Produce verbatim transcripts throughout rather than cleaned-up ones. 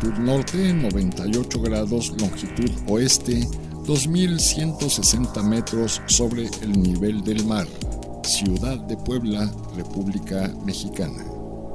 latitud norte, noventa y ocho grados, longitud oeste, dos mil ciento sesenta metros sobre el nivel del mar. Ciudad de Puebla, República Mexicana.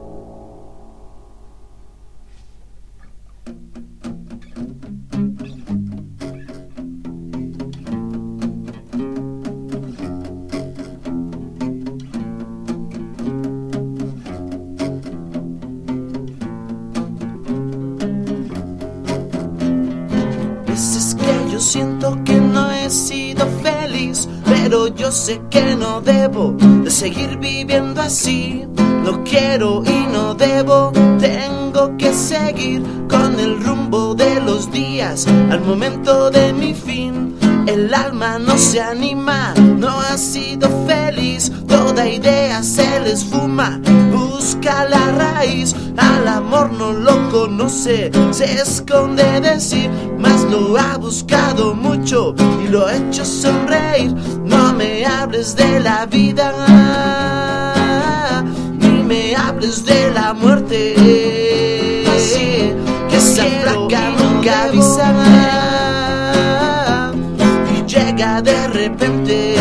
Siento que no he sido feliz, pero yo sé que no debo de seguir viviendo así. No quiero y no debo, tengo que seguir con el rumbo de los días al momento de mi fin. El alma no se anima, no ha sido feliz, toda idea se les fuma. Busca la raíz, al amor no lo conoce, se esconde de sí, mas lo ha buscado mucho y lo ha hecho sonreír. No me hables de la vida, ni me hables de la muerte, que esa flaca nunca avisa y llega de repente,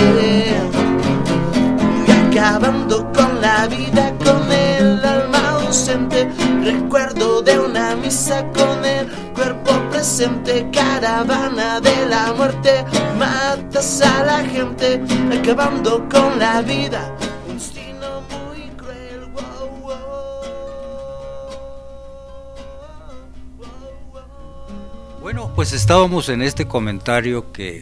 acabando con la vida, con el alma ausente. Recuerdo de una misa con el cuerpo presente, caravana de la muerte, matas a la gente, acabando con la vida. Un destino muy cruel. Wow, wow, wow, wow. Bueno, pues estábamos en este comentario que,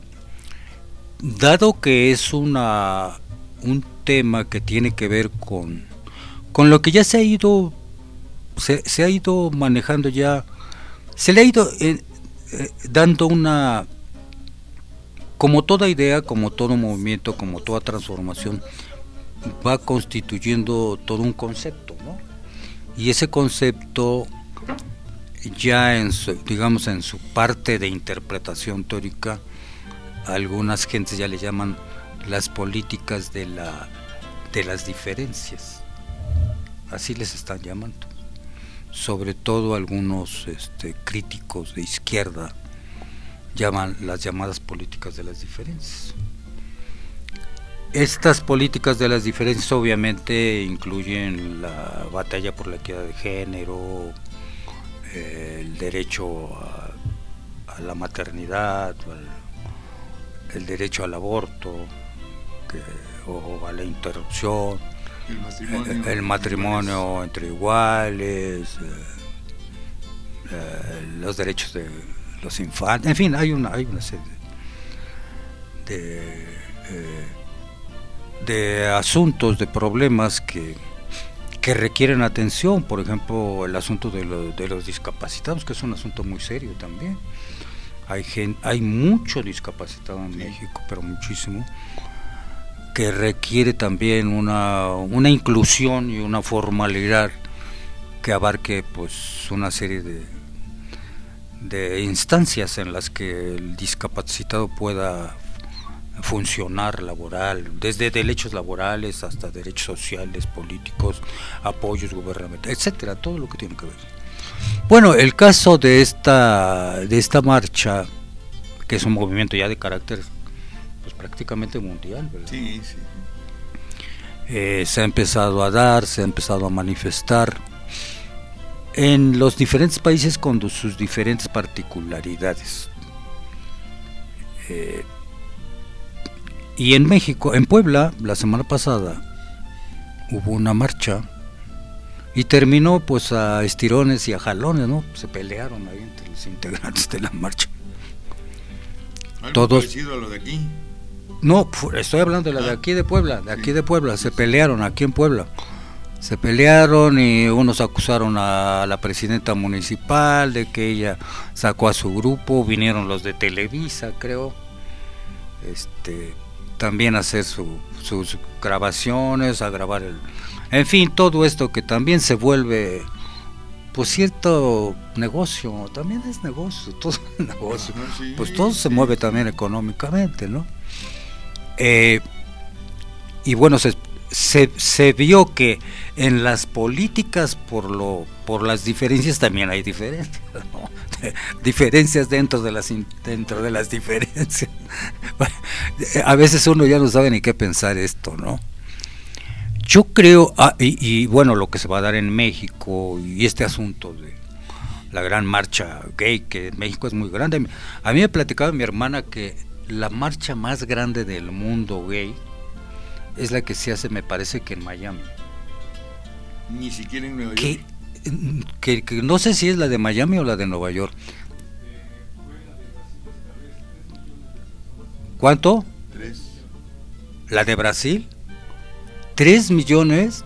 dado que es una un tema que tiene que ver con, con lo que ya se ha ido se, se ha ido manejando ya, se le ha ido eh, eh, dando una, como toda idea, como todo movimiento, como toda transformación, va constituyendo todo un concepto, ¿no? Y ese concepto ya en su, digamos, en su parte de interpretación teórica, algunas gentes ya le llaman las políticas de la de las diferencias, así les están llamando, sobre todo algunos este, críticos de izquierda llaman las llamadas políticas de las diferencias. Estas políticas de las diferencias obviamente incluyen la batalla por la equidad de género, eh, el derecho a, a la maternidad, al, el derecho al aborto, que, o a la interrupción, el matrimonio, el, el matrimonio entre iguales, eh, eh, los derechos de los infantes, en fin, hay una hay una serie de eh, de asuntos, de problemas que que requieren atención. Por ejemplo, el asunto de, lo, de los discapacitados, que es un asunto muy serio también. Hay gente, hay mucho discapacitado en México, pero muchísimo, que requiere también una, una inclusión y una formalidad que abarque pues una serie de, de instancias en las que el discapacitado pueda funcionar laboral, desde derechos laborales hasta derechos sociales, políticos, apoyos gubernamentales, etcétera, todo lo que tiene que ver. Bueno, el caso de esta de esta marcha, que es un movimiento ya de carácter pues prácticamente mundial, ¿verdad? Sí, sí. Eh, se ha empezado a dar, se ha empezado a manifestar en los diferentes países con sus diferentes particularidades. Eh, y en México, en Puebla, la semana pasada hubo una marcha y terminó pues a estirones y a jalones, ¿no? Se pelearon ahí entre los integrantes de la marcha. ¿Algo Todos, parecido a lo de aquí? No, estoy hablando de la de aquí de Puebla, de aquí de Puebla, se pelearon aquí en Puebla. Se pelearon y unos acusaron a la presidenta municipal de que ella sacó a su grupo, vinieron los de Televisa, creo, este, también a hacer su, sus grabaciones, a grabar el... En fin, todo esto que también se vuelve, pues cierto negocio, también es negocio, todo es negocio, Ajá, sí, pues todo sí. se mueve también económicamente, ¿no? Eh, y bueno, se, se, se vio que en las políticas por lo por las diferencias también hay diferencias, ¿no? Diferencias dentro de las dentro de las diferencias. A veces uno ya no sabe ni qué pensar esto, ¿no? Yo creo, ah, y, y bueno, lo que se va a dar en México y este asunto de la gran marcha gay, que en México es muy grande. A mí me platicaba mi hermana que la marcha más grande del mundo gay es la que se hace, me parece que en Miami. Ni siquiera en Nueva York. Que, que, que no sé si es la de Miami o la de Nueva York. ¿Cuánto? Tres. ¿La de Brasil? ¿Tres millones?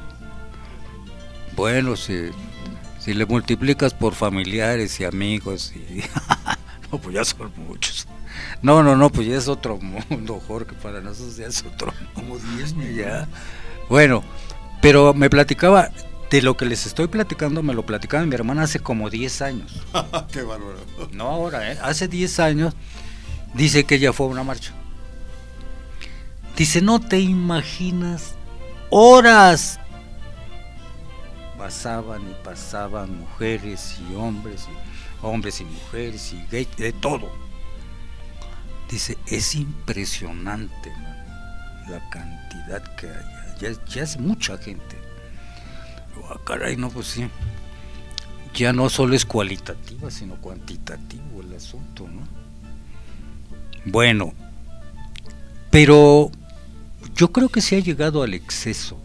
Bueno, si, si le multiplicas por familiares y amigos, y no, pues ya son muchos. No, no, no, pues ya es otro mundo, Jorge, para nosotros ya es otro mundo. Como diez millones. Ya. Bueno, pero me platicaba, de lo que les estoy platicando, me lo platicaba mi hermana hace como diez años. Qué bárbaro. No ahora, ¿eh? Hace diez años, dice que ella fue a una marcha. Dice, no te imaginas, horas pasaban y pasaban mujeres y hombres, y hombres y mujeres y gay, de todo. Dice, es impresionante, man, la cantidad que hay, ya, ya es mucha gente. Oh, caray, no, pues sí, ya no solo es cualitativa, sino cuantitativo el asunto, ¿no? Bueno, pero yo creo que se ha llegado al exceso.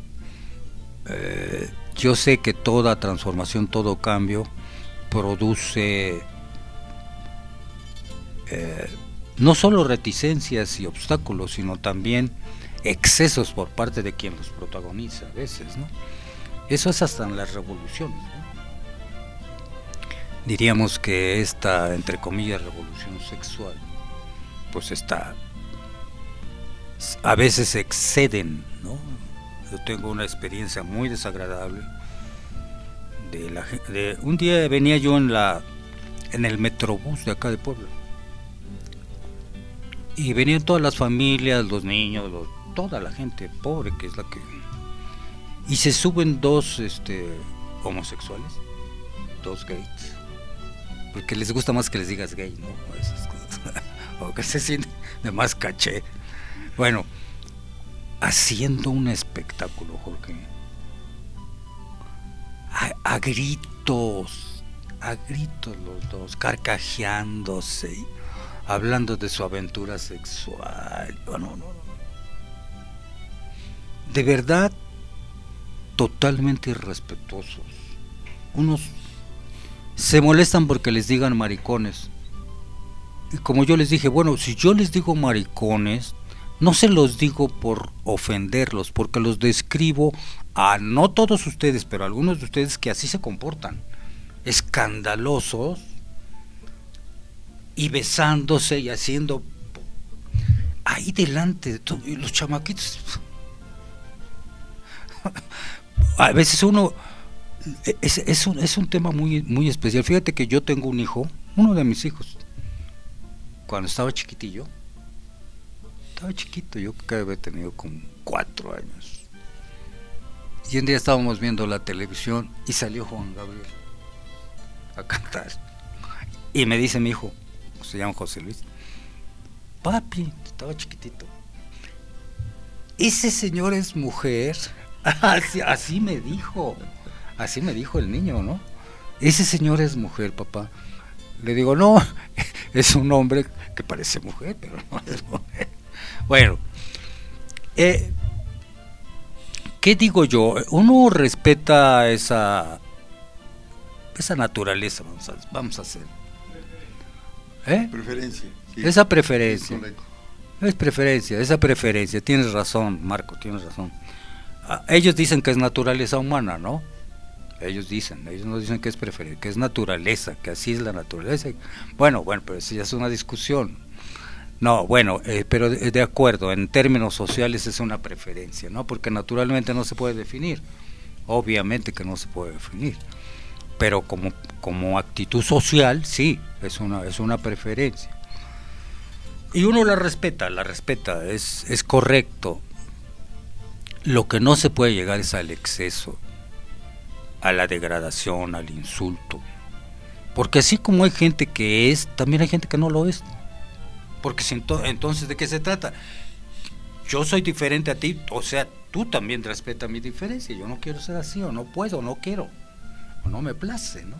Eh, yo sé que toda transformación, todo cambio produce eh, no solo reticencias y obstáculos, sino también excesos por parte de quien los protagoniza a veces, ¿no? Eso es hasta en las revoluciones, ¿no? Diríamos que esta, entre comillas, revolución sexual, pues está, a veces se exceden, ¿no? Yo tengo una experiencia muy desagradable de la de un día venía yo en la en el Metrobús de acá de Puebla y venían todas las familias, los niños, los, toda la gente pobre que es la que, y se suben dos este homosexuales, dos gays, porque les gusta más que les digas gay, ¿no? Esas cosas. O que se sienten de más caché. Bueno, haciendo un espectáculo, Jorge, a, a gritos, a gritos los dos, carcajeándose, hablando de su aventura sexual. No, no, no. De verdad, totalmente irrespetuosos. Unos se molestan porque les digan maricones. Y como yo les dije, bueno, si yo les digo maricones, no se los digo por ofenderlos, porque los describo a no todos ustedes, pero a algunos de ustedes que así se comportan, escandalosos y besándose y haciendo ahí delante de todos los chamaquitos. A veces uno es, es, un, es un tema muy, muy especial. Fíjate que yo tengo un hijo, uno de mis hijos, cuando estaba chiquitillo, estaba chiquito, yo creo que había tenido como cuatro años, y un día estábamos viendo la televisión y salió Juan Gabriel a cantar, y me dice mi hijo, se llama José Luis, papi, estaba chiquitito, ese señor es mujer. Así, así me dijo, así me dijo el niño, ¿no? Ese señor es mujer, papá. Le digo, no, es un hombre que parece mujer, pero no es mujer. Bueno, eh, ¿qué digo yo? Uno respeta esa esa naturaleza, vamos a, vamos a hacer. ¿Eh? Preferencia. Sí. Esa preferencia. Es es preferencia, esa preferencia. Tienes razón, Marco, tienes razón. Ellos dicen que es naturaleza humana, ¿no? Ellos dicen, ellos no dicen que es preferencia, que es naturaleza, que así es la naturaleza. Bueno, bueno, pero eso ya es una discusión. No, bueno, eh, pero de, de acuerdo, en términos sociales es una preferencia, ¿no? Porque naturalmente no se puede definir, obviamente que no se puede definir, pero como, como actitud social, sí, es una, es una preferencia. Y uno la respeta, la respeta, es, es correcto. lo que no se puede llegar es al exceso, a la degradación, al insulto. Porque así como hay gente que es, también hay gente que no lo es. Porque si ento- entonces, ¿de qué se trata? Yo soy diferente a ti, o sea, tú también respeta mi diferencia. Yo no quiero ser así, o no puedo, o no quiero, o no me place, ¿no?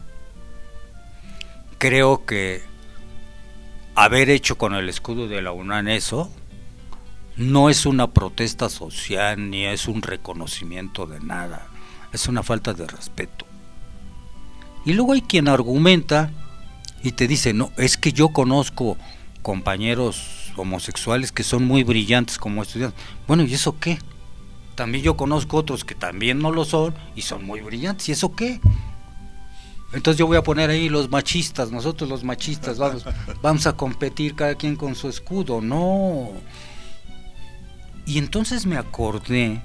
Creo que haber hecho con el escudo de la UNAM eso no es una protesta social ni es un reconocimiento de nada, es una falta de respeto. Y luego hay quien argumenta y te dice, no, es que yo conozco compañeros homosexuales que son muy brillantes como estudiantes. Bueno, ¿y eso qué? También yo conozco otros que también no lo son y son muy brillantes, ¿y eso qué? Entonces yo voy a poner ahí los machistas, nosotros los machistas vamos, vamos a competir cada quien con su escudo, no. Y entonces me acordé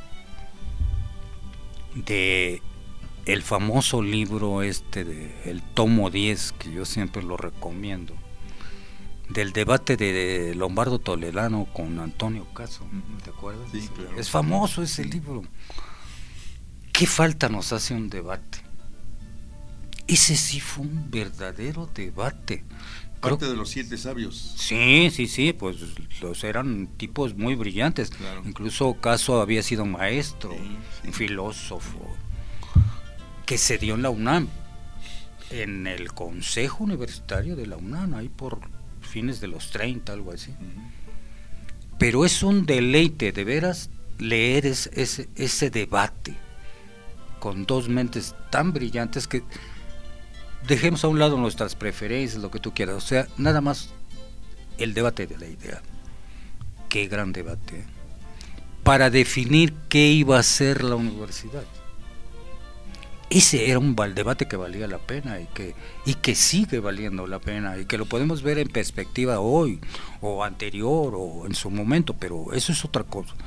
de el famoso libro este de el tomo diez, que yo siempre lo recomiendo, del debate de Lombardo Toledano con Antonio Caso, ¿te acuerdas? Sí, claro. Es famoso ese libro. ¿Qué falta nos hace un debate? Ese sí fue un verdadero debate. Parte Creo, de los siete sabios. sí, sí, sí, pues los eran tipos muy brillantes. Claro. Incluso Caso había sido maestro, Sí, sí. un filósofo, que se dio en la UNAM, en el Consejo Universitario de la UNAM, ahí por fines de los treinta, algo así. Uh-huh. Pero es un deleite, de veras, leer ese, ese, ese debate con dos mentes tan brillantes que dejemos a un lado nuestras preferencias, lo que tú quieras, o sea, nada más el debate de la idea. Qué gran debate, ¿eh? Para definir qué iba a ser la universidad. Ese era un debate que valía la pena y que, y que sigue valiendo la pena y que lo podemos ver en perspectiva hoy o anterior o en su momento, pero eso es otra cosa.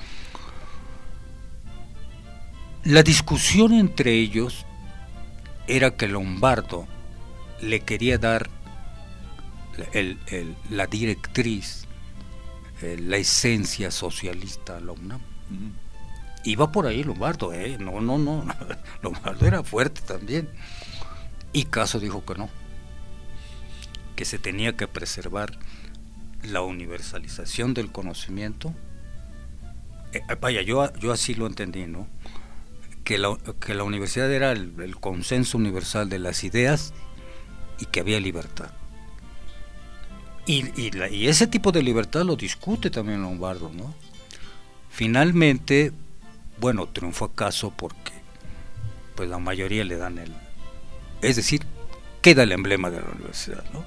La discusión entre ellos era que Lombardo le quería dar el, el, la directriz, el, la esencia socialista a la UNAM. Uh-huh. Iba por ahí Lombardo, ¿eh? No, no, no, Lombardo era fuerte también. Y Caso dijo que no, que se tenía que preservar la universalización del conocimiento. Eh, vaya, yo, yo así lo entendí, ¿no? Que la, que la universidad era el, el consenso universal de las ideas y que había libertad. Y, y, la, y ese tipo de libertad lo discute también Lombardo, ¿no? Finalmente, bueno, triunfó Caso porque pues la mayoría le dan el... Es decir, queda el emblema de la universidad, ¿no?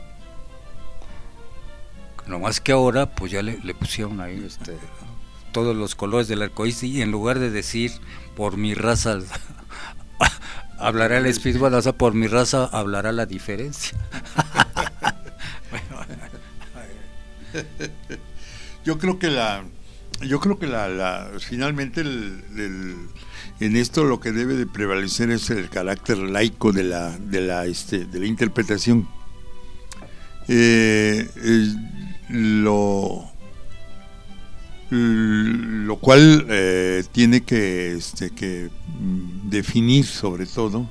No más que ahora, pues ya le, le pusieron ahí este, todos los colores del arcoíris y en lugar de decir por mi raza hablará el espíritu, o sea, por mi raza hablará la diferencia. Yo creo que la, yo creo que la, la finalmente el, el, en esto lo que debe de prevalecer es el carácter laico de la, de la, este, de la interpretación. Eh, eh, lo lo cual eh, tiene que, este, que definir sobre todo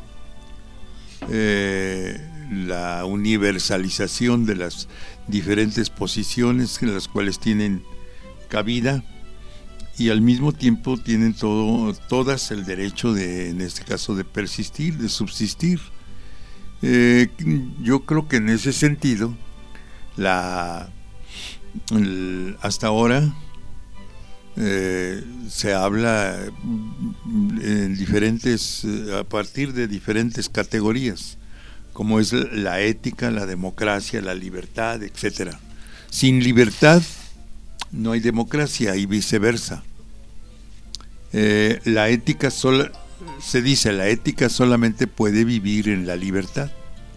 eh, la universalización de las diferentes posiciones en las cuales tienen cabida y al mismo tiempo tienen todo, todas el derecho de, en este caso, de persistir, de subsistir. Eh, yo creo que en ese sentido la el, hasta ahora Eh, se habla en diferentes, a partir de diferentes categorías, como es la ética, la democracia, la libertad, etcétera. Sin libertad no hay democracia y viceversa. Eh, la ética sola, se dice, la ética solamente puede vivir en la libertad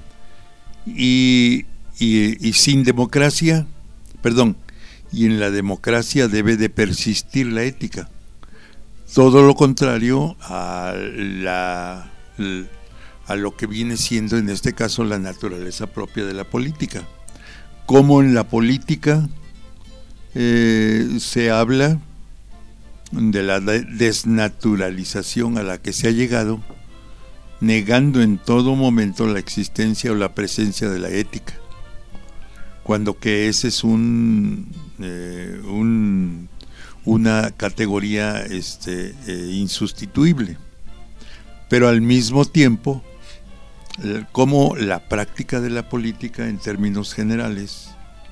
y, y, y sin democracia, perdón, y en la democracia debe de persistir la ética. Todo lo contrario a la a lo que viene siendo en este caso la naturaleza propia de la política. Como en la política eh, se habla de la desnaturalización a la que se ha llegado, negando en todo momento la existencia o la presencia de la ética, cuando que ese es un, eh, un una categoría este, eh, insustituible, pero al mismo tiempo como la práctica de la política en términos generales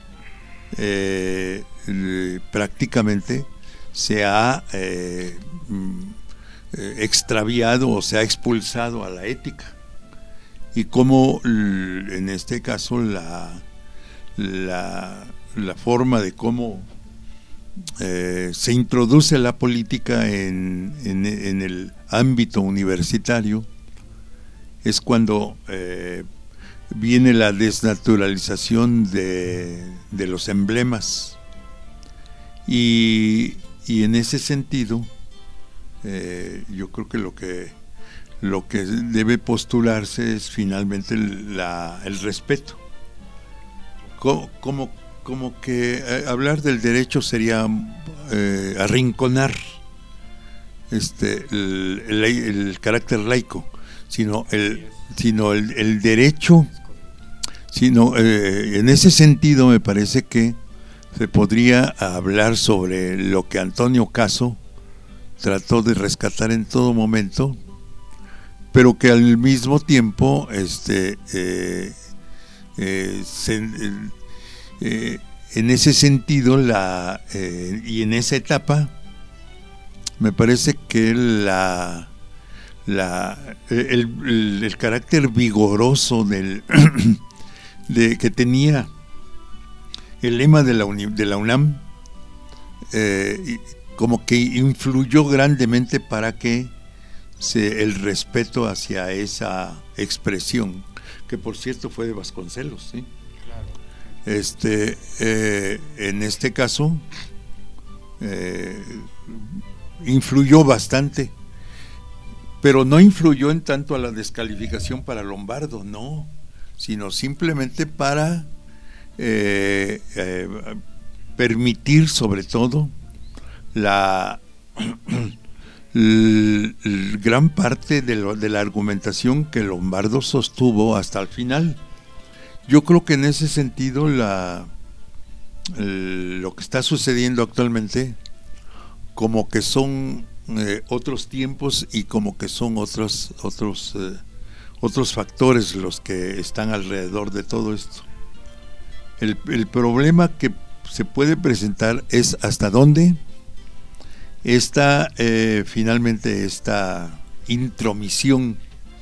eh, eh, prácticamente se ha eh, extraviado o se ha expulsado a la ética, y como en este caso la la, la forma de cómo eh, se introduce la política en, en, en el ámbito universitario es cuando eh, viene la desnaturalización de, de los emblemas, y, y en ese sentido eh, yo creo que lo que lo que debe postularse es finalmente la, el respeto. Como, como, como que eh, hablar del derecho sería eh, arrinconar este el, el, el carácter laico, sino el sino el, el derecho, sino eh, en ese sentido me parece que se podría hablar sobre lo que Antonio Caso trató de rescatar en todo momento, pero que al mismo tiempo este eh, eh, se, eh, en ese sentido la eh, y en esa etapa me parece que la la el, el, el carácter vigoroso del de que tenía el lema de la uni, de la UNAM eh, como que influyó grandemente para que se, el respeto hacia esa expresión, que por cierto fue de Vasconcelos, ¿sí? Claro. Este, eh, en este caso eh, influyó bastante, pero no influyó en tanto a la descalificación para Lombardo, no, sino simplemente para eh, eh, permitir sobre todo la l, l, gran parte de, lo, de la argumentación que Lombardo sostuvo hasta el final. Yo creo que en ese sentido la el, lo que está sucediendo actualmente como que son eh, otros tiempos y como que son otros otros eh, otros factores los que están alrededor de todo esto. El, el problema que se puede presentar es hasta dónde esta eh, finalmente esta intromisión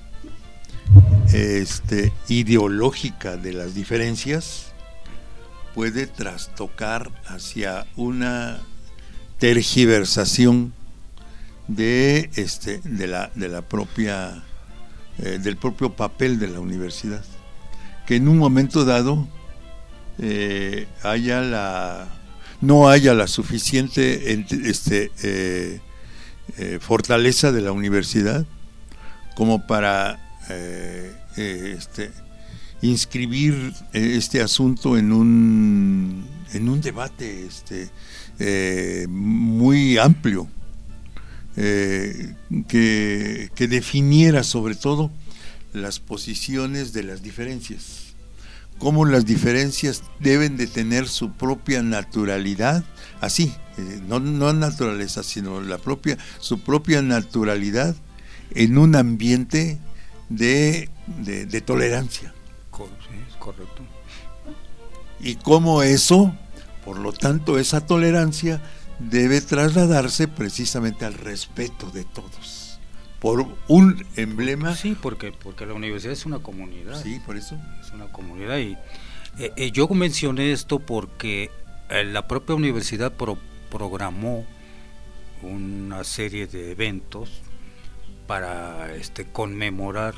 este, ideológica de las diferencias puede trastocar hacia una tergiversación de este de la de la propia eh, del propio papel de la universidad, que en un momento dado eh, haya la no haya la suficiente este, eh, eh, fortaleza de la universidad como para eh, eh, este, inscribir este asunto en un en un debate este, eh, muy amplio eh, que, que definiera sobre todo las posiciones de las diferencias, cómo las diferencias deben de tener su propia naturalidad, así, eh, no, no naturaleza, sino la propia, su propia naturalidad en un ambiente de, de, de tolerancia. Sí, es correcto. Y cómo eso, por lo tanto, esa tolerancia debe trasladarse precisamente al respeto de todos, por un emblema. Sí, porque porque la universidad es una comunidad. Sí, por eso. Es una comunidad y eh, eh, yo mencioné esto porque eh, la propia universidad pro, programó una serie de eventos para este conmemorar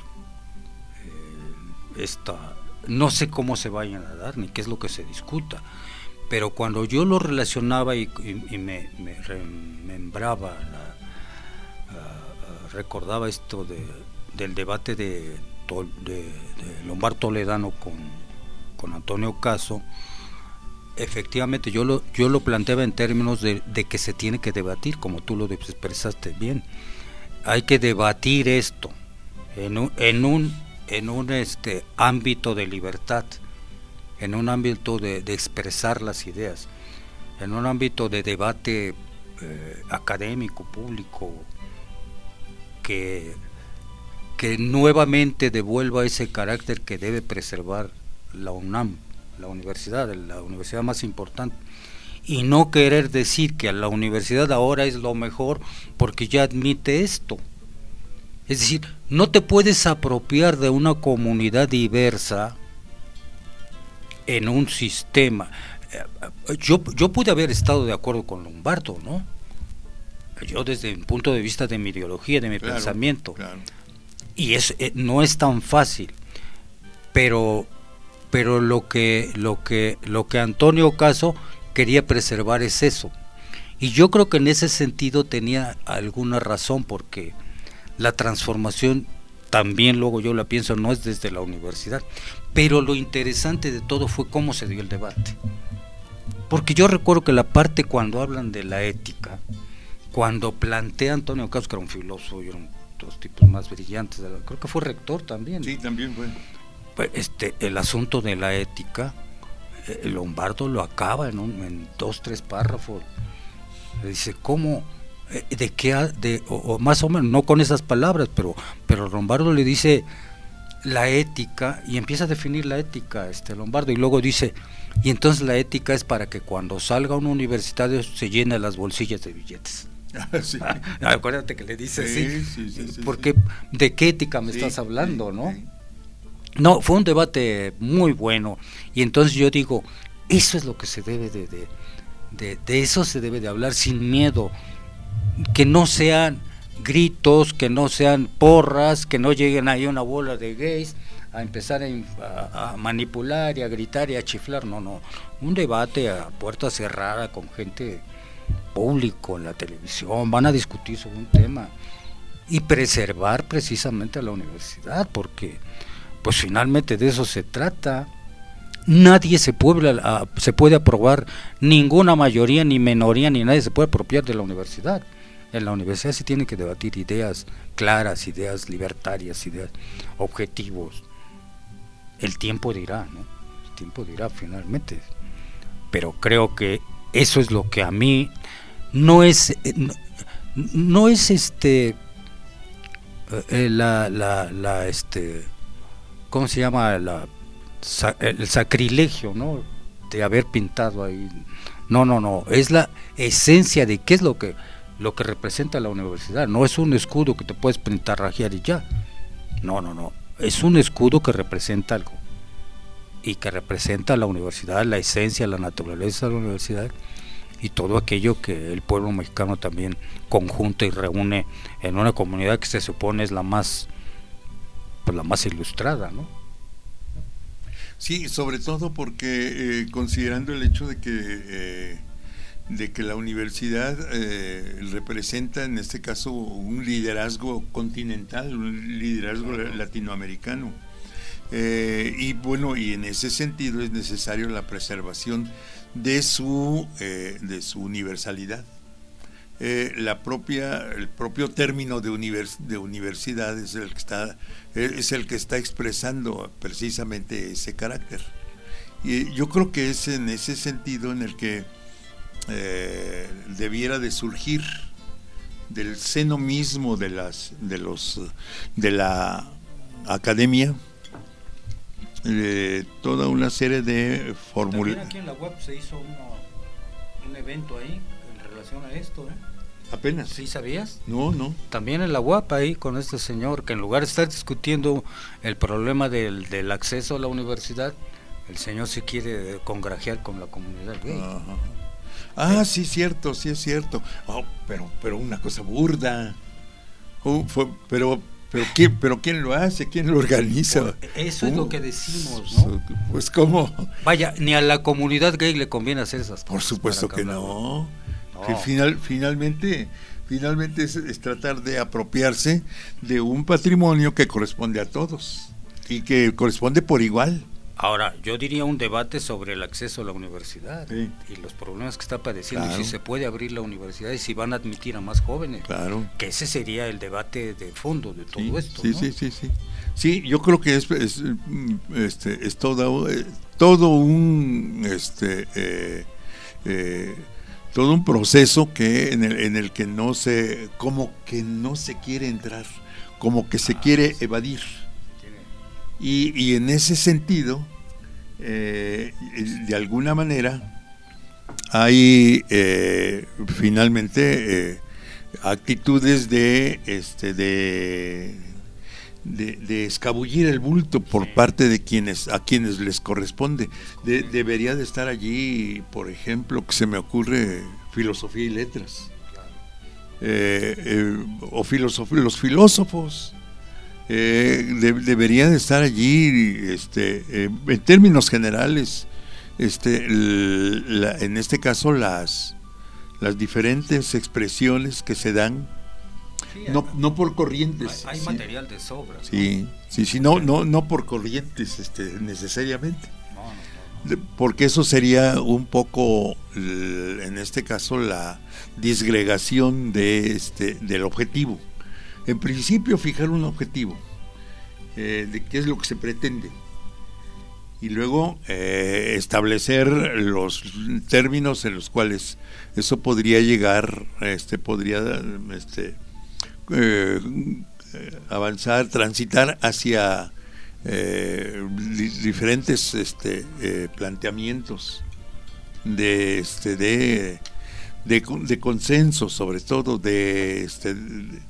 eh, esta, no sé cómo se vayan a dar ni qué es lo que se discuta, pero cuando yo lo relacionaba y, y, y me, me remembraba la recordaba esto de, del debate de, de, de Lombard Toledano con, con Antonio Caso, efectivamente, yo lo, yo lo planteaba en términos de, de que se tiene que debatir, como tú lo expresaste bien. Hay que debatir esto en un, en un, en un este, ámbito de libertad, en un ámbito de, de expresar las ideas, en un ámbito de debate eh, académico, público, que, que nuevamente devuelva ese carácter que debe preservar la UNAM, la universidad, la universidad más importante, y no querer decir que la universidad ahora es lo mejor porque ya admite esto. Es decir, no te puedes apropiar de una comunidad diversa en un sistema. Yo, yo pude haber estado de acuerdo con Lombardo, ¿no? Yo desde el punto de vista de mi ideología, de mi claro, pensamiento, claro. Y es, eh, no es tan fácil, pero pero lo que lo que lo que Antonio Caso quería preservar es eso, y yo creo que en ese sentido tenía alguna razón, porque la transformación también, luego yo la pienso, no es desde la universidad, pero lo interesante de todo fue cómo se dio el debate, porque yo recuerdo que la parte cuando hablan de la ética, cuando plantea Antonio Caso, que era un filósofo y eran dos tipos más brillantes, creo que fue rector también. Sí, también fue. Pues este, el asunto de la ética, eh, Lombardo lo acaba en, un, en dos, tres párrafos. Le dice, ¿cómo? Eh, ¿De qué? De, o, o más o menos, no con esas palabras, pero, pero Lombardo le dice la ética, y empieza a definir la ética, este Lombardo, y luego dice, y entonces la ética es para que cuando salga un universitario se llene las bolsillas de billetes. Sí. Ah, acuérdate que le dice sí, así, sí, sí, sí, porque sí. ¿De qué ética me sí, estás hablando, sí, no? Sí. No, fue un debate muy bueno, y entonces yo digo, eso es lo que se debe de, de, de, de eso se debe de hablar sin miedo, que no sean gritos, que no sean porras, que no lleguen ahí una bola de gays a empezar a, a, a manipular y a gritar y a chiflar, no, no, un debate a puerta cerrada con gente público en la televisión, van a discutir sobre un tema y preservar precisamente a la universidad, porque pues finalmente de eso se trata. Nadie se puede, a, se puede aprobar, ninguna mayoría ni minoría ni nadie se puede apropiar de la universidad. En la universidad se tienen que debatir ideas claras, ideas libertarias, ideas, objetivos. El tiempo dirá, ¿no? El tiempo dirá finalmente. Pero creo que eso es lo que a mí no es, no, no es este, eh, la, la, la, este, ¿cómo se llama? La, el sacrilegio, ¿no? De haber pintado ahí. No, no, no. Es la esencia de qué es lo que lo que representa la universidad. No es un escudo que te puedes pintarrajear y ya. No, no, no. Es un escudo que representa algo. Y que representa la universidad, la esencia, la naturaleza de la universidad y todo aquello que el pueblo mexicano también conjunta y reúne en una comunidad que se supone es la más, pues la más ilustrada, ¿no? Sí, sobre todo porque eh, considerando el hecho de que eh, de que la universidad eh, representa en este caso un liderazgo continental, un liderazgo latinoamericano. Eh, y bueno, y en ese sentido es necesario la preservación de su eh, de su universalidad. Eh, la propia el propio término de, univers, de universidad es el que está es el que está expresando precisamente ese carácter. Y yo creo que es en ese sentido en el que eh, debiera de surgir del seno mismo de las de los de la academia Eh, toda una serie de fórmulas. También aquí en la web se hizo uno, un evento ahí en relación a esto, ¿eh? Apenas. ¿Sí sabías? No, no. También en la U A P ahí con este señor, que en lugar de estar discutiendo el problema del, del acceso a la universidad, el señor se quiere congrajear con la comunidad gay. Ajá. Ah, sí, cierto, sí es cierto. Oh, pero, pero una cosa burda. Oh, fue, pero Pero quién, pero quién lo hace, quién lo organiza. Eso es uh, lo que decimos, ¿no? Pues cómo. Vaya, ni a la comunidad gay le conviene hacer esas cosas. Por supuesto que no. no. Que final, finalmente, finalmente es, es tratar de apropiarse de un patrimonio que corresponde a todos y que corresponde por igual. Ahora, yo diría un debate sobre el acceso a la universidad, sí, y los problemas que está padeciendo, claro, y si se puede abrir la universidad y si van a admitir a más jóvenes. Claro. Que ese sería el debate de fondo de todo sí, esto, sí, ¿no? Sí, sí, sí. Sí, yo creo que es, es, este, es todo, eh, todo un este eh, eh, todo un proceso que en el, en el que no se, como que no se quiere entrar, como que se ah, quiere sí. evadir. Y, y en ese sentido, eh, de alguna manera, hay eh, finalmente eh, actitudes de, este, de, de, de escabullir el bulto por parte de quienes a quienes les corresponde. De, debería de estar allí, por ejemplo, que se me ocurre, filosofía y letras, eh, eh, o filosof los filósofos. Eh, de, debería de estar allí, este, eh, en términos generales, este, la, en este caso las, las diferentes expresiones que se dan, sí, no, no por corrientes. Hay, hay sí, material de sobra. Sí, ¿no? sí, sí, no, no, no por corrientes, este, necesariamente. No, no, no. Porque eso sería un poco, en este caso, la disgregación de este, del objetivo. En principio, fijar un objetivo, eh, de qué es lo que se pretende, y luego eh, establecer los términos en los cuales eso podría llegar, este, podría este, eh, avanzar, transitar hacia eh, di diferentes este, eh, planteamientos de, este, de, de, de consenso, sobre todo de, este, de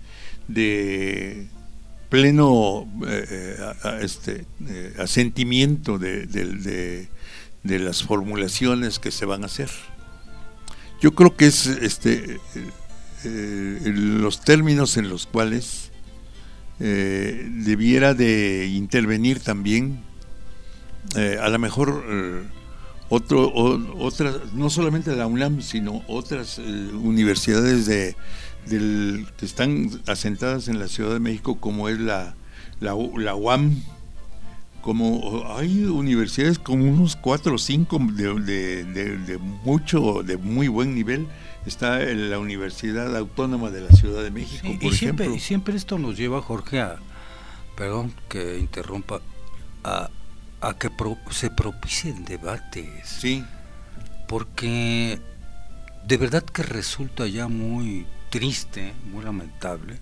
de pleno eh, este, eh, asentimiento de, de, de, de las formulaciones que se van a hacer. Yo creo que es este eh, los términos en los cuales eh, debiera de intervenir también eh, a lo mejor eh, otro, o, otras, no solamente la UNAM, sino otras eh, universidades de Del, que están asentadas en la Ciudad de México, como es la, la, la U A M, como hay universidades como unos cuatro o cinco de, de, de, de mucho, de muy buen nivel. Está la Universidad Autónoma de la Ciudad de México, sí, por y ejemplo. Siempre, y siempre esto nos lleva, Jorge, a, perdón que interrumpa, a, a que pro, se propicien debates. Sí. Porque de verdad que resulta ya muy triste, muy lamentable,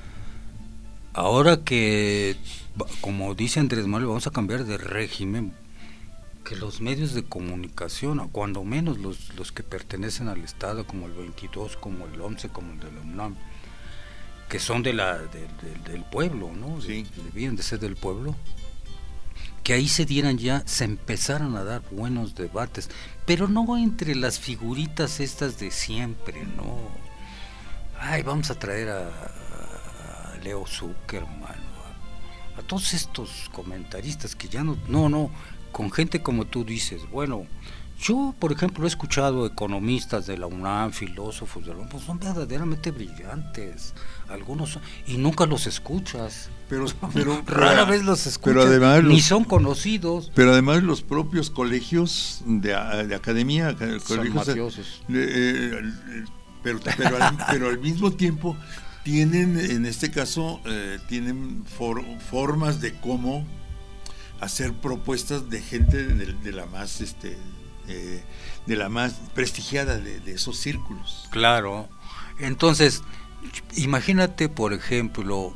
ahora que, como dice Andrés Manuel, vamos a cambiar de régimen, que los medios de comunicación, o cuando menos los, los que pertenecen al Estado, como el veintidós, como el once, como el de la UNAM, que son de la de, de, del pueblo, ¿no? Sí. De, debían de ser del pueblo, que ahí se dieran ya, se empezaran a dar buenos debates, pero no entre las figuritas estas de siempre, ¿no? Ay, vamos a traer a, a Leo Zuckerman, a, a todos estos comentaristas que ya no, no, no, con gente como tú dices. Bueno, yo, por ejemplo, he escuchado economistas de la UNAM, filósofos de la UNAM, pues son verdaderamente brillantes, algunos, y nunca los escuchas. Pero, pero rara vez los escuchas, pero además ni los, son conocidos. Pero además los propios colegios de, de academia, colegios, son mafiosos. Eh, eh, Pero, pero, al, pero al mismo tiempo tienen, en este caso, eh, tienen for, formas de cómo hacer propuestas de gente de, de la más, este, eh, de la más prestigiada de, de esos círculos. Claro. Entonces, imagínate, por ejemplo,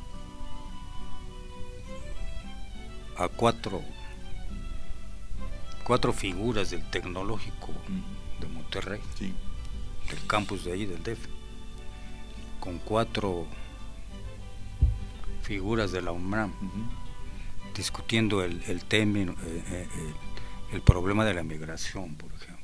a cuatro, cuatro figuras del tecnológico uh-huh. de Monterrey. Sí. Del campus de ahí, del D E F, con cuatro figuras de la UNAM, uh-huh. discutiendo el, el tema, eh, eh, el, el problema de la migración, por ejemplo,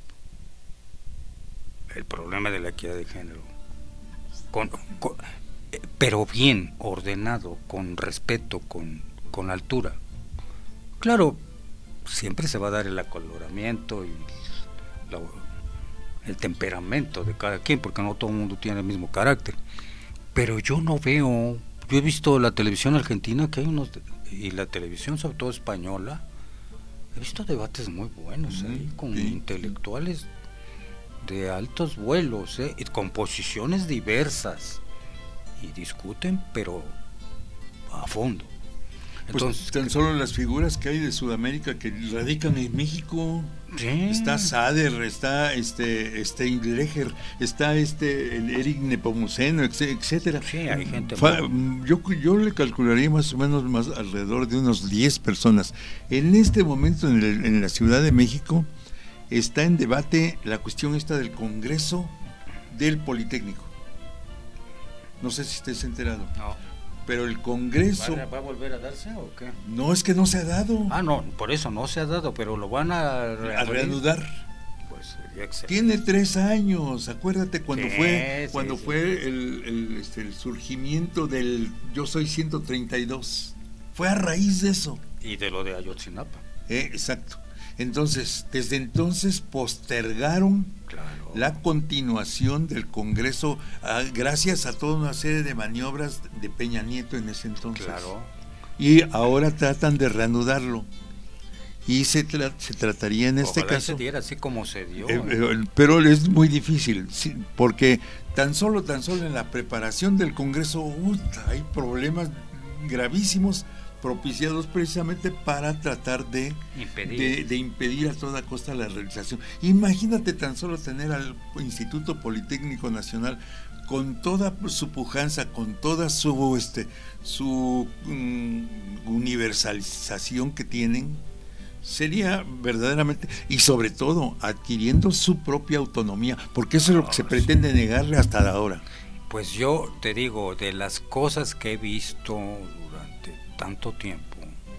el problema de la equidad de género, con, con, eh, pero bien ordenado, con respeto, con, con altura. Claro, siempre se va a dar el acoloramiento y la, el temperamento de cada quien, porque no todo el mundo tiene el mismo carácter, pero yo no veo, yo he visto la televisión argentina que hay unos, y la televisión sobre todo española, he visto debates muy buenos ahí, ¿eh? Con sí, intelectuales de altos vuelos, ¿eh? Y con posiciones diversas, y discuten, pero a fondo. Entonces, pues tan solo las figuras que hay de Sudamérica que radican en México, sí. Está Sader, está este Steinleger, está este el Eric Nepomuceno, etcétera. Sí, hay gente. Fa, yo, yo le calcularía más o menos más alrededor de unos diez personas. En este momento en, el, en la Ciudad de México está en debate la cuestión esta del Congreso del Politécnico. No sé si estés enterado. No. Pero el Congreso... ¿Va a volver a darse o qué? No, es que no se ha dado. Ah, no, por eso no se ha dado, pero lo van a, a reanudar. Pues sería excelente. Tiene tres años, acuérdate cuando sí, fue sí, cuando sí. fue el, el, este, el surgimiento del Yo Soy ciento treinta y dos. Fue a raíz de eso. Y de lo de Ayotzinapa. Eh, exacto. Entonces, desde entonces postergaron claro. la continuación del Congreso a, gracias a toda una serie de maniobras de Peña Nieto en ese entonces. Claro. Y ahora tratan de reanudarlo. Y se, tra- se trataría en este Ojalá caso... se diera así como se dio. Eh, eh, pero es muy difícil, sí, porque tan solo, tan solo en la preparación del Congreso uh, hay problemas gravísimos propiciados precisamente para tratar de impedir. De, de impedir a toda costa la realización. Imagínate tan solo tener al Instituto Politécnico Nacional con toda su pujanza, con toda su este su um, universalización que tienen, sería verdaderamente, y sobre todo adquiriendo su propia autonomía, porque eso es lo que se pretende negarle hasta ahora. Pues yo te digo, de las cosas que he visto durante tanto tiempo,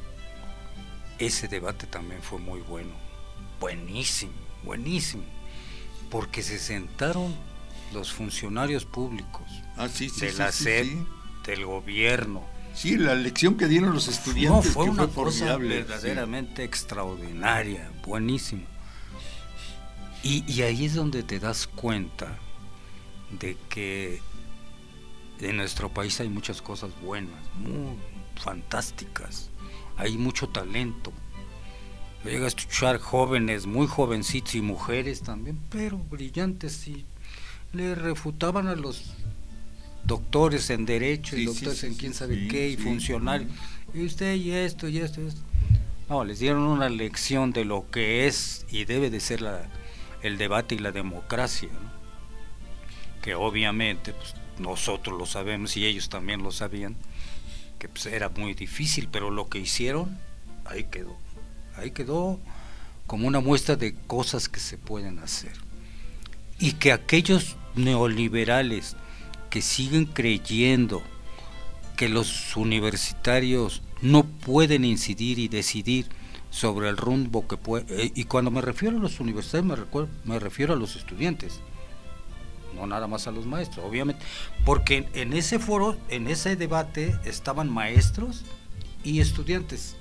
ese debate también fue muy bueno, buenísimo, buenísimo, porque se sentaron los funcionarios públicos ah, sí, sí, de sí, la sí, S E P, sí. del gobierno. Sí, la lección que dieron los estudiantes No, fue que una fue cosa formidable, verdaderamente sí. extraordinaria, buenísimo. Y, y ahí es donde te das cuenta de que en nuestro país hay muchas cosas buenas, muy fantásticas, hay mucho talento. Llega a escuchar jóvenes, muy jovencitos y mujeres también, pero brillantes, y le refutaban a los doctores en derecho sí, y doctores sí, en sí, quién sí, sabe sí, qué y sí, funcionarios, sí. Y usted y esto y esto y esto. No, les dieron una lección de lo que es y debe de ser la, el debate y la democracia, ¿no? Que obviamente pues, nosotros lo sabemos y ellos también lo sabían, que pues, era muy difícil, pero lo que hicieron, ahí quedó, ahí quedó como una muestra de cosas que se pueden hacer. Y que aquellos neoliberales que siguen creyendo que los universitarios no pueden incidir y decidir sobre el rumbo que puede, y cuando me refiero a los universitarios me, recuerdo, me refiero a los estudiantes, no nada más a los maestros, obviamente, porque en ese foro, en ese debate estaban maestros y estudiantes,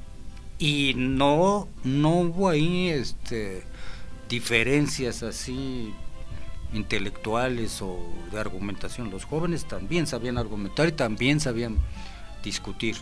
y no no hubo ahí este diferencias así intelectuales o de argumentación. Los jóvenes también sabían argumentar y también sabían discutir.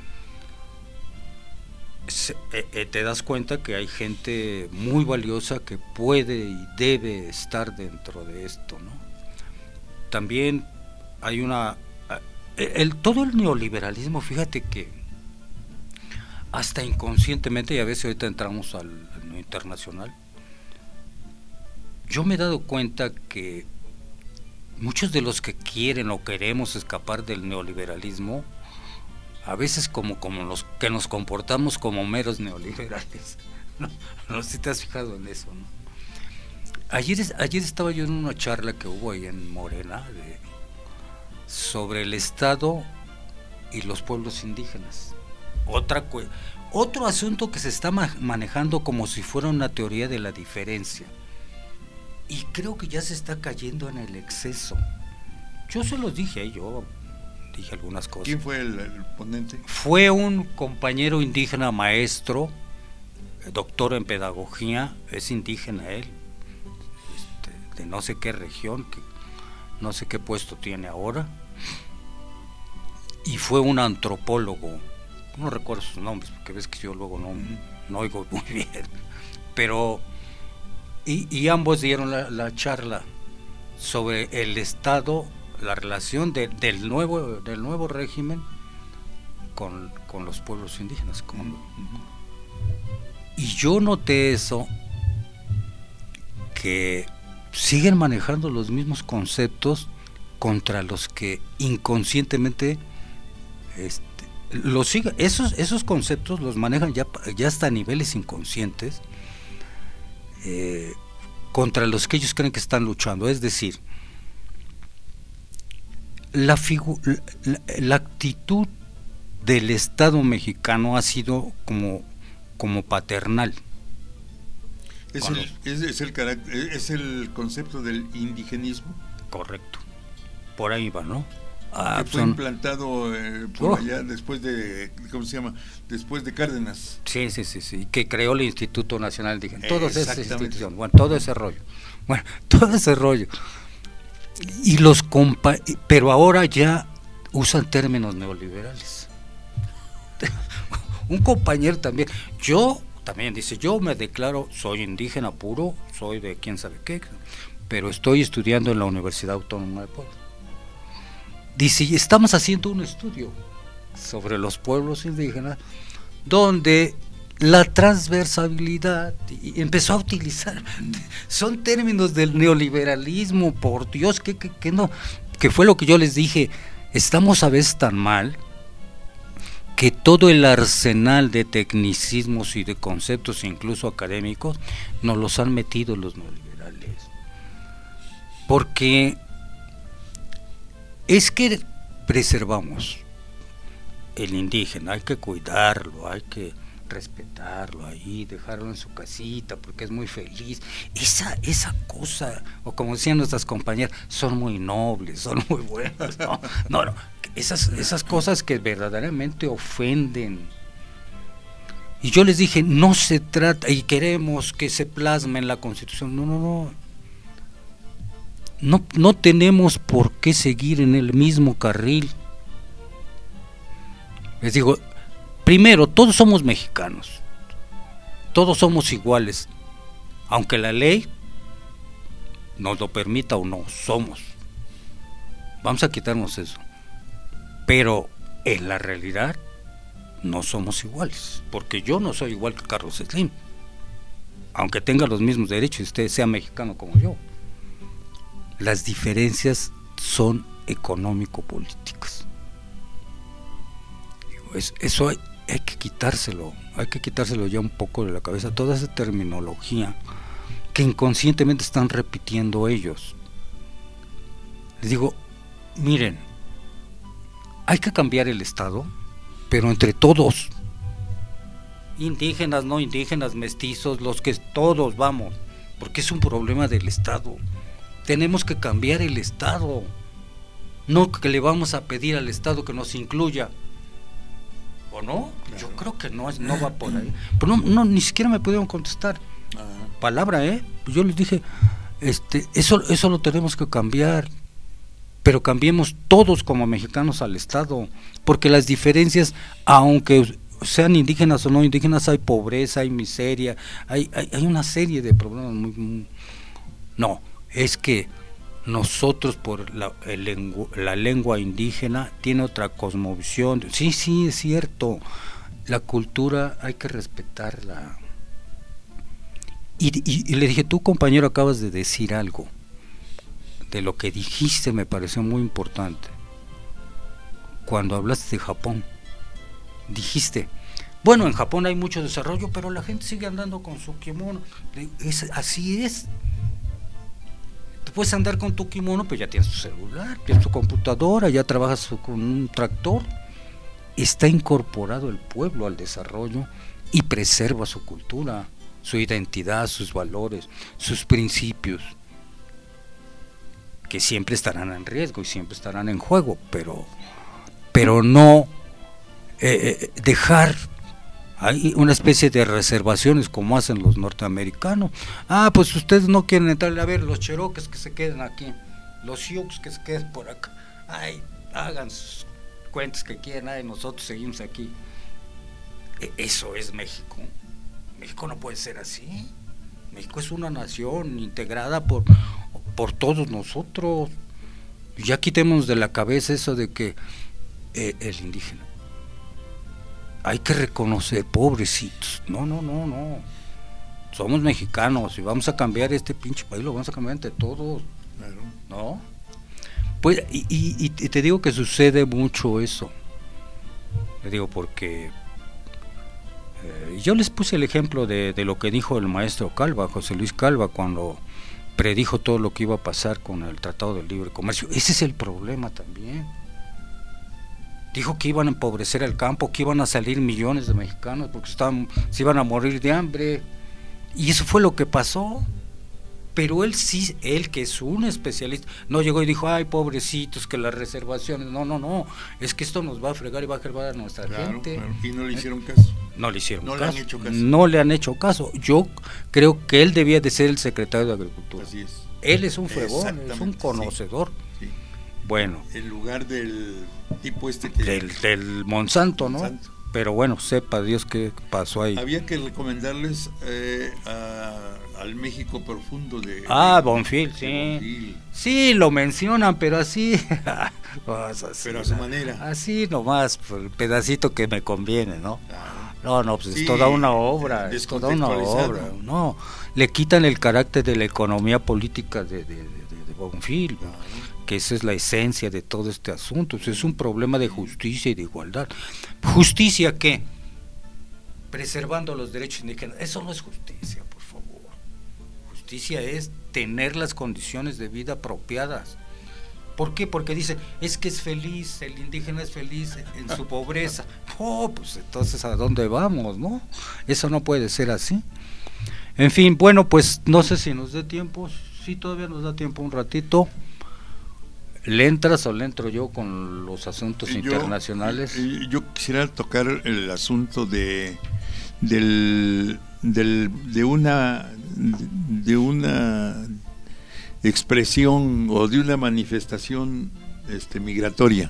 Se, eh, eh, te das cuenta que hay gente muy valiosa que puede y debe estar dentro de esto, ¿no? También hay una eh, el todo el neoliberalismo, fíjate que hasta inconscientemente, y a veces ahorita entramos al, al no internacional, yo me he dado cuenta que muchos de los que quieren o queremos escapar del neoliberalismo, a veces como, como los que nos comportamos como meros neoliberales. No, no sé si te has fijado en eso, ¿no? Ayer, ayer estaba yo en una charla que hubo ahí en Morena de, sobre el Estado y los pueblos indígenas. Otra otro asunto que se está ma- manejando como si fuera una teoría de la diferencia. Y creo que ya se está cayendo en el exceso. Yo se los dije, yo dije algunas cosas. ¿Quién fue el, el ponente? Fue un compañero indígena, maestro, doctor en pedagogía, es indígena él, este, de no sé qué región, que no sé qué puesto tiene ahora, y fue un antropólogo, no recuerdo sus nombres, porque ves que yo luego no, no oigo muy bien, pero y, y ambos dieron la, la charla sobre el estado, la relación de, del nuevo del nuevo régimen con, con los pueblos indígenas. Con, y yo noté eso, que siguen manejando los mismos conceptos contra los que inconscientemente este, los sigue, esos esos conceptos los manejan ya ya hasta a niveles inconscientes, eh, contra los que ellos creen que están luchando. Es decir, la, figu- la, la actitud del Estado mexicano ha sido como, como paternal. Es el, es, es, el carácter, es el concepto del indigenismo. Correcto. Por ahí va, ¿no? Ah, que fue son... implantado eh, por oh. allá después de, ¿cómo se llama? Después de Cárdenas. Sí, sí, sí, sí, que creó el Instituto Nacional de Indígenas. Todas esas instituciones, bueno, todo ese rollo. Bueno, todo ese rollo. Y los compa pero ahora ya usan términos neoliberales. Un compañero también, yo también dice, yo me declaro, soy indígena puro, soy de quién sabe qué, pero estoy estudiando en la Universidad Autónoma de Puebla. Dice, estamos haciendo un estudio sobre los pueblos indígenas donde la transversalidad, y empezó a utilizar, son términos del neoliberalismo, por Dios, que, que, que no, que fue lo que yo les dije, estamos a veces tan mal que todo el arsenal de tecnicismos y de conceptos, incluso académicos, nos los han metido los neoliberales. Porque es que preservamos el indígena, hay que cuidarlo, hay que respetarlo ahí, dejarlo en su casita porque es muy feliz. Esa esa cosa, o como decían nuestras compañeras, son muy nobles, son muy buenas. No, no, no. Esas, esas cosas que verdaderamente ofenden. Y yo les dije, no se trata, y queremos que se plasme en la Constitución. No, no, no. No, no tenemos por qué seguir en el mismo carril. Les digo, primero, todos somos mexicanos, todos somos iguales, aunque la ley nos lo permita o no, somos. Vamos a quitarnos eso. Pero en la realidad no somos iguales, porque yo no soy igual que Carlos Slim, aunque tenga los mismos derechos y usted sea mexicano como yo. Las diferencias son económico-políticas. Eso hay, hay que quitárselo, hay que quitárselo ya un poco de la cabeza, toda esa terminología que inconscientemente están repitiendo ellos. Les digo, miren, hay que cambiar el Estado, pero entre todos, indígenas, no indígenas, mestizos, los que todos vamos, porque es un problema del Estado. Tenemos que cambiar el Estado, no que le vamos a pedir al Estado que nos incluya, ¿o no? Claro. Yo creo que no, no va por ahí. Pero no, no, ni siquiera me pudieron contestar. Ajá. Palabra, ¿eh? Yo les dije, este, eso, eso lo tenemos que cambiar, pero cambiemos todos como mexicanos al Estado, porque las diferencias, aunque sean indígenas o no indígenas, hay pobreza, hay miseria, hay, hay, hay una serie de problemas muy, muy... No, es que nosotros por la, el lengu, la lengua indígena tiene otra cosmovisión. Sí, sí, es cierto, la cultura hay que respetarla. Y, y, y le dije, tú compañero acabas de decir algo, de lo que dijiste me pareció muy importante. Cuando hablaste de Japón, dijiste, bueno, en Japón hay mucho desarrollo, pero la gente sigue andando con su kimono. Es, así es. Tú puedes andar con tu kimono, pero ya tienes tu celular, tienes tu computadora, ya trabajas con un tractor. Está incorporado el pueblo al desarrollo y preserva su cultura, su identidad, sus valores, sus principios, que siempre estarán en riesgo y siempre estarán en juego, pero, pero no eh, dejar hay una especie de reservaciones como hacen los norteamericanos. Ah, pues ustedes no quieren entrar, a ver, los cherokees que se queden aquí, los sioux que se queden por acá, ay, hagan sus cuentas que quieran, ay, nosotros seguimos aquí. Eso es México. México no puede ser así. México es una nación integrada por, por todos nosotros. Ya quitemos de la cabeza eso de que eh, el indígena. Hay que reconocer, pobrecitos. No, no, no, no. Somos mexicanos y vamos a cambiar este pinche país, lo vamos a cambiar entre todos. Claro. ¿No? Pues, y, y, y te digo que sucede mucho eso. Le digo porque eh, yo les puse el ejemplo de, de lo que dijo el maestro Calva, José Luis Calva, cuando predijo todo lo que iba a pasar con el Tratado de Libre Comercio. Ese es el problema también. Dijo que iban a empobrecer el campo, que iban a salir millones de mexicanos porque estaban, se iban a morir de hambre. Y eso fue lo que pasó. Pero él sí, él que es un especialista, no llegó y dijo, ay, pobrecitos, que las reservaciones, no, no, no, es que esto nos va a fregar y va a fregar a nuestra claro, gente. Claro. Y no le hicieron caso. No le hicieron no caso. Le han hecho caso. No le han hecho caso. Yo creo que él debía de ser el secretario de Agricultura. Así es. Él es un fregón, es un conocedor. Sí. Sí. Bueno. En lugar del tipo este que... Del, del Monsanto, ¿no? Monsanto. Pero bueno, sepa Dios qué pasó ahí. Había que recomendarles eh, a, al México profundo de... Ah, de, Bonfil, de sí. Bonfil. Sí, lo mencionan, pero así... pues así pero a su manera. Así nomás, el pedacito que me conviene, ¿no? Ah. No, no, pues sí, es toda una obra, es toda una obra. No, le quitan el carácter de la economía política de, de, de, de Bonfil, ah. que esa es la esencia de todo este asunto. O sea, es un problema de justicia y de igualdad. ¿Justicia qué? Preservando los derechos indígenas. Eso no es justicia, por favor. Justicia es tener las condiciones de vida apropiadas. ¿Por qué? Porque dice, es que es feliz, el indígena es feliz en su pobreza. Oh, pues entonces ¿a dónde vamos, no? Eso no puede ser así. En fin, bueno, pues no sé si nos dé tiempo. Sí, todavía nos da tiempo un ratito. ¿Le entras o le entro yo con los asuntos yo, internacionales? Yo quisiera tocar el asunto de del, del de una de una expresión o de una manifestación este migratoria,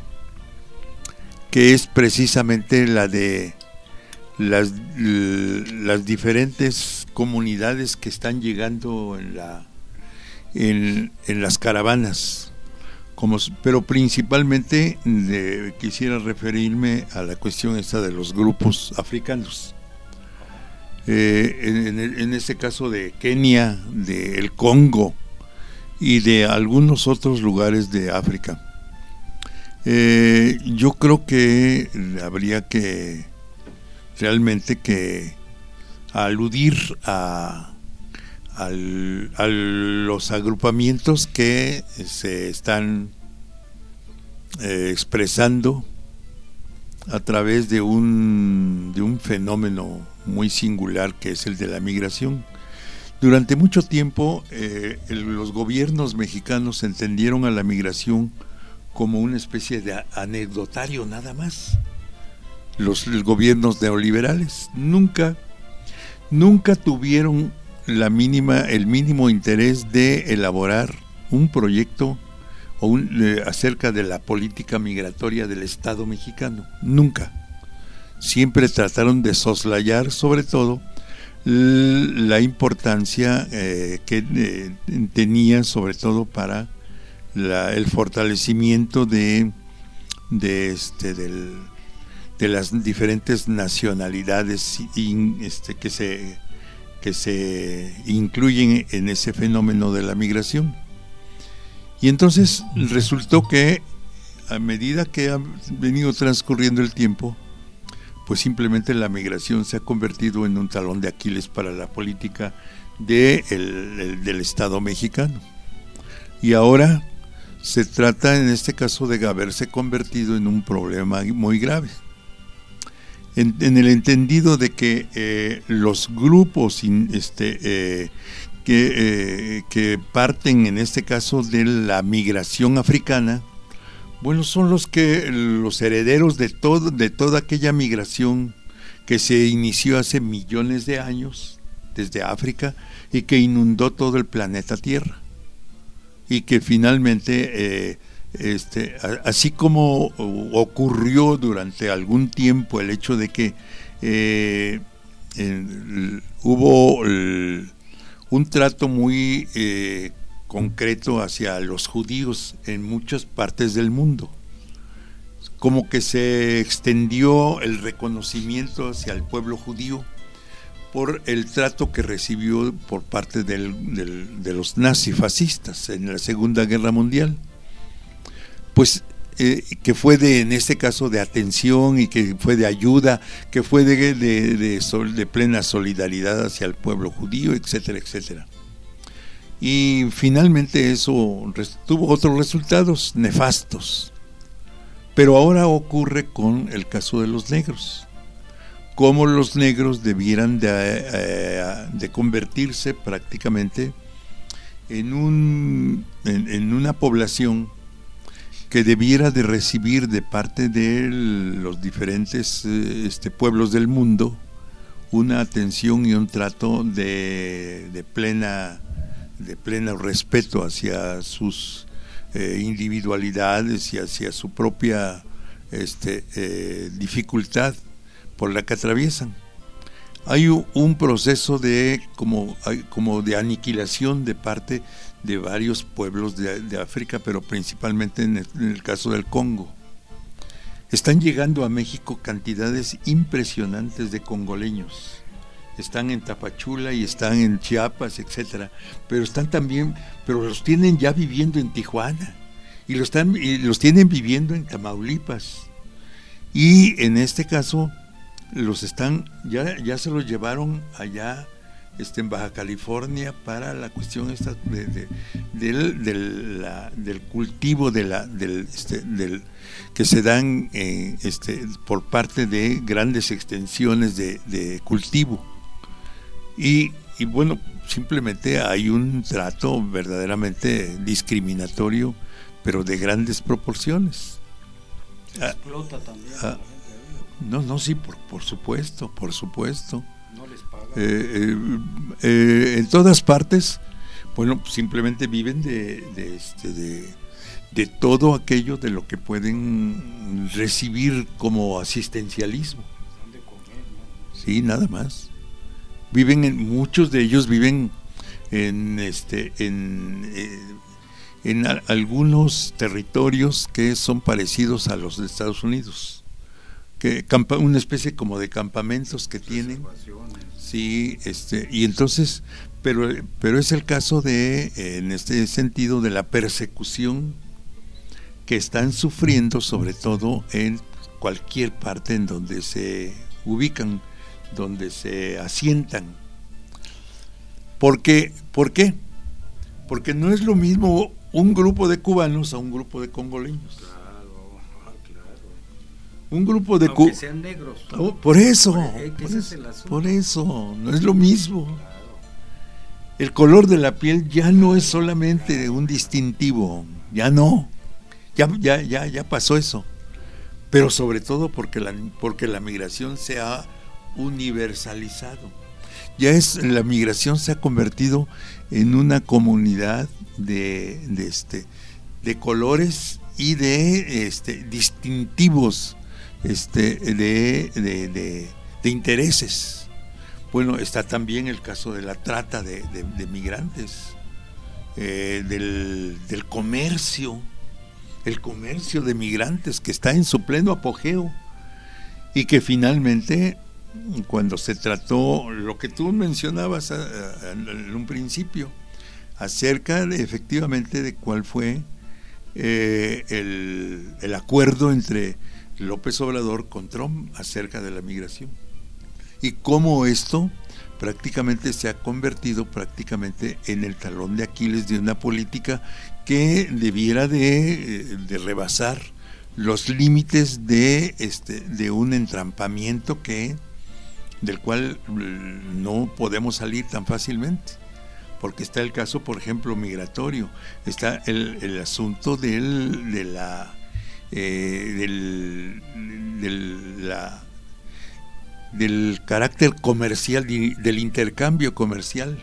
que es precisamente la de las las diferentes comunidades que están llegando en la en, en las caravanas. Como, pero principalmente de, quisiera referirme a la cuestión esta de los grupos africanos. Eh, en, en, en este caso de Kenia, de el Congo y de algunos otros lugares de África. Eh, yo creo que habría que realmente que aludir a Al, a los agrupamientos que se están eh, expresando a través de un de un fenómeno muy singular que es el de la migración. Durante mucho tiempo eh, el, los gobiernos mexicanos entendieron a la migración como una especie de anecdotario nada más. Los, los gobiernos neoliberales nunca nunca tuvieron la mínima, el mínimo interés de elaborar un proyecto o un, eh, acerca de la política migratoria del Estado mexicano. Nunca. Siempre trataron de soslayar, sobre todo, l- la importancia eh, que eh, tenía, sobre todo para la, el fortalecimiento de, de este del, de las diferentes nacionalidades in, este, que se que se incluyen en ese fenómeno de la migración. Y entonces resultó que a medida que ha venido transcurriendo el tiempo, pues simplemente la migración se ha convertido en un talón de Aquiles para la política de el, el, del Estado mexicano. Y ahora se trata en este caso de haberse convertido en un problema muy grave. En, en el entendido de que eh, los grupos in, este, eh, que, eh, que parten en este caso de la migración africana, bueno, son los que los herederos de todo, de toda aquella migración que se inició hace millones de años desde África y que inundó todo el planeta Tierra y que finalmente eh, Este, así como ocurrió durante algún tiempo el hecho de que eh, eh, hubo el, un trato muy eh, concreto hacia los judíos en muchas partes del mundo, como que se extendió el reconocimiento hacia el pueblo judío por el trato que recibió por parte del, del, de los nazifascistas en la Segunda Guerra Mundial, pues eh, que fue de, en este caso, de atención y que fue de ayuda, que fue de, de, de, sol, de plena solidaridad hacia el pueblo judío, etcétera, etcétera. Y finalmente eso tuvo otros resultados nefastos. Pero ahora ocurre con el caso de los negros. Cómo los negros debieran de, eh, de convertirse prácticamente en, un, en, en una población que debiera de recibir de parte de los diferentes eh, este, pueblos del mundo una atención y un trato de, de plena de pleno respeto hacia sus eh, individualidades y hacia su propia este, eh, dificultad por la que atraviesan. Hay un proceso de como, como de aniquilación de parte de varios pueblos de, de África, pero principalmente en el, en el caso del Congo. Están llegando a México cantidades impresionantes de congoleños. Están en Tapachula y están en Chiapas, etcétera, pero están también, pero los tienen ya viviendo en Tijuana y los están y los tienen viviendo en Tamaulipas. Y en este caso los están ya ya se los llevaron allá este en Baja California para la cuestión esta de, de, del, del, la, del cultivo de la del este del que se dan eh, este por parte de grandes extensiones de, de cultivo. Y, y bueno, simplemente hay un trato verdaderamente discriminatorio, pero de grandes proporciones. Se explota también ah, a la gente. No, no, sí, por, por supuesto, por supuesto. No les pagan. Eh, eh, eh, en todas partes, bueno, simplemente viven de, de, este, de, de todo aquello de lo que pueden recibir como asistencialismo. De comer, ¿no? Sí, nada más. Viven en, muchos de ellos viven en este en, eh, en a, algunos territorios que son parecidos a los de Estados Unidos, que campa, una especie como de campamentos que tienen. Sí, este y entonces, pero pero es el caso de en este sentido de la persecución que están sufriendo, sobre todo en cualquier parte en donde se ubican, donde se asientan. Porque, ¿por qué? Porque no es lo mismo un grupo de cubanos a un grupo de congoleños. Claro, claro. Un grupo de cubanos. Cu- sean negros. Oh, por eso, por, por, ese es, es el asunto. Por eso, no es lo mismo. Claro. El color de la piel ya no es solamente un distintivo, ya no. Ya, ya, ya, ya pasó eso. Pero sobre todo porque la, porque la migración se ha universalizado. Ya es la migración se ha convertido en una comunidad de, de este de colores y de este distintivos este de, de, de, de intereses. Bueno, está también el caso de la trata de, de, de migrantes, eh, del, del comercio, el comercio de migrantes que está en su pleno apogeo y que finalmente, cuando se trató lo que tú mencionabas a, a, en un principio acerca de, efectivamente de cuál fue eh, el, el acuerdo entre López Obrador con Trump acerca de la migración y cómo esto prácticamente se ha convertido prácticamente en el talón de Aquiles de una política que debiera de, de rebasar los límites de este de un entrampamiento que del cual no podemos salir tan fácilmente, porque está el caso, por ejemplo, migratorio, está el, el asunto del de la eh, del, del la del carácter comercial, del intercambio comercial,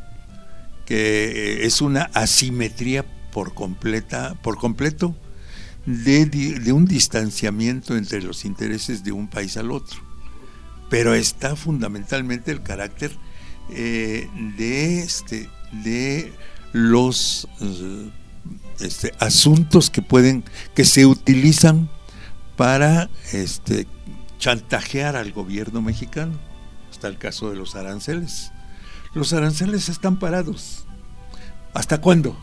que es una asimetría por completa por completo de, de un distanciamiento entre los intereses de un país al otro. pero está fundamentalmente el carácter eh, de este de los uh, este, asuntos que pueden que se utilizan para este chantajear al gobierno mexicano. Está el caso de los aranceles. Los aranceles están parados. ¿Hasta cuándo?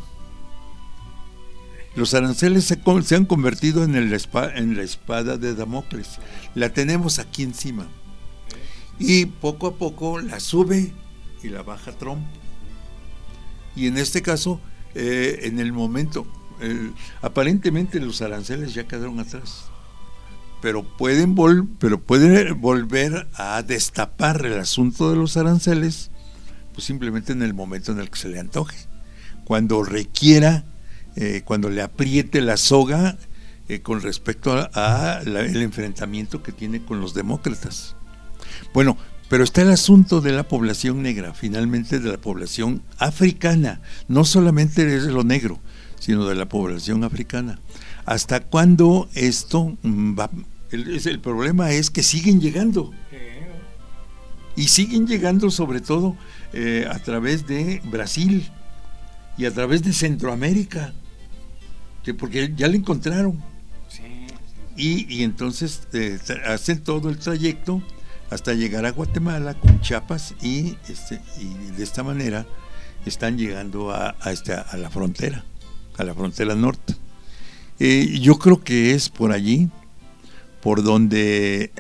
Los aranceles se, se han convertido en, el, en la espada de Damocles. La tenemos aquí encima. Y poco a poco la sube y la baja Trump. Y en este caso, eh, en el momento, eh, aparentemente los aranceles ya quedaron atrás. Pero pueden, vol pero pueden volver a destapar el asunto de los aranceles, pues simplemente en el momento en el que se le antoje. Cuando requiera, eh, cuando le apriete la soga eh, con respecto a, a la, el enfrentamiento que tiene con los demócratas. Bueno, pero está el asunto de la población negra, finalmente de la población africana, no solamente de lo negro, sino de la población africana. ¿Hasta cuándo esto va? El, el problema es que siguen llegando. Y siguen llegando sobre todo eh, a través de Brasil y a través de Centroamérica, que porque ya le encontraron. Sí, sí. Y, y entonces eh, hacen todo el trayecto hasta llegar a Guatemala con Chiapas y, este, y de esta manera están llegando a, a, esta, a la frontera, a la frontera norte. Eh, yo creo que es por allí por donde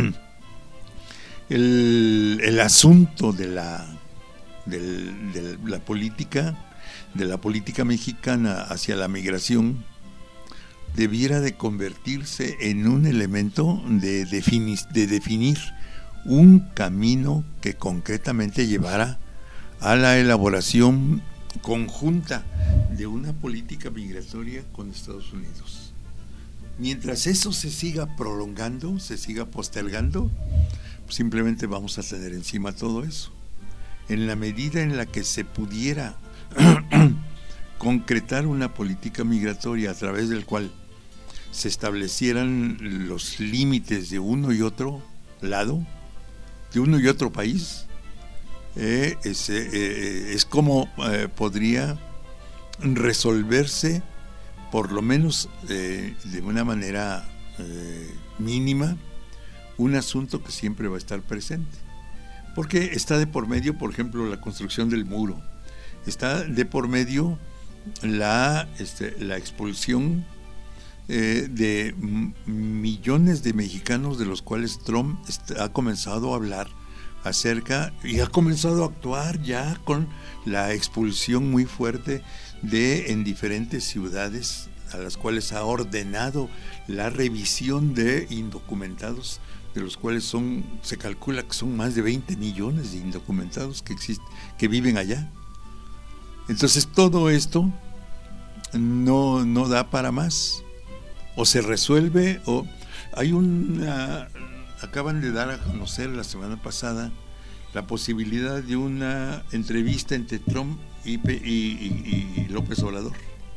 el, el asunto de la, del, de la política, de la política mexicana hacia la migración debiera de convertirse en un elemento de, defini- de definir un camino que concretamente llevara a la elaboración conjunta de una política migratoria con Estados Unidos. Mientras eso se siga prolongando, se siga postergando, pues simplemente vamos a tener encima todo eso. En la medida en la que se pudiera concretar una política migratoria a través del cual se establecieran los límites de uno y otro lado, de uno y otro país, eh, es, eh, es como eh, podría resolverse, por lo menos eh, de una manera eh, mínima, un asunto que siempre va a estar presente. Porque está de por medio, por ejemplo, la construcción del muro, está de por medio la, este, la expulsión eh, de m- millones de mexicanos, de los cuales Trump está, ha comenzado a hablar acerca y ha comenzado a actuar ya con la expulsión muy fuerte de en diferentes ciudades a las cuales ha ordenado la revisión de indocumentados, de los cuales son, se calcula que son más de veinte millones de indocumentados que existen, que viven allá. Entonces todo esto no, no da para más. O se resuelve, o hay una, acaban de dar a conocer la semana pasada la posibilidad de una entrevista entre Trump y, y, y, y López Obrador.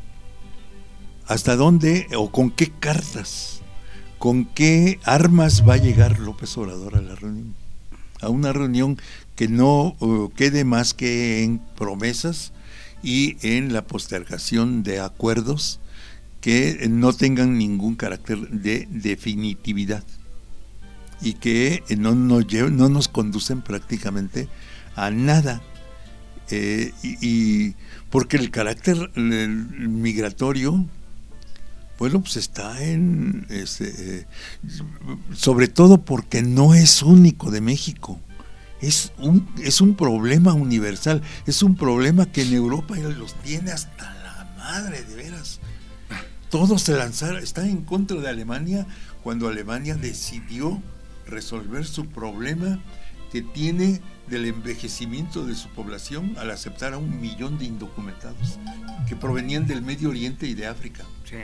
¿Hasta dónde o con qué cartas, con qué armas va a llegar López Obrador a la reunión? A una reunión que no uh, quede más que en promesas y en la postergación de acuerdos que no tengan ningún carácter de definitividad y que no nos, lleven, no nos conducen prácticamente a nada. Eh, y, y porque el carácter el migratorio, bueno, pues está en, este, eh, sobre todo porque no es único de México, es un, es un problema universal, es un problema que en Europa los tiene hasta la madre, de veras. Todos se lanzaron, están en contra de Alemania cuando Alemania decidió resolver su problema que tiene del envejecimiento de su población al aceptar a un millón de indocumentados que provenían del Medio Oriente y de África. Sí.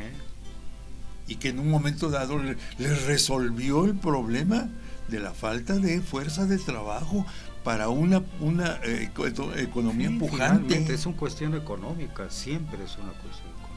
Y que en un momento dado les le resolvió el problema de la falta de fuerza de trabajo para una, una eh, economía sí, pujante. Es una cuestión económica, siempre es una cuestión económica.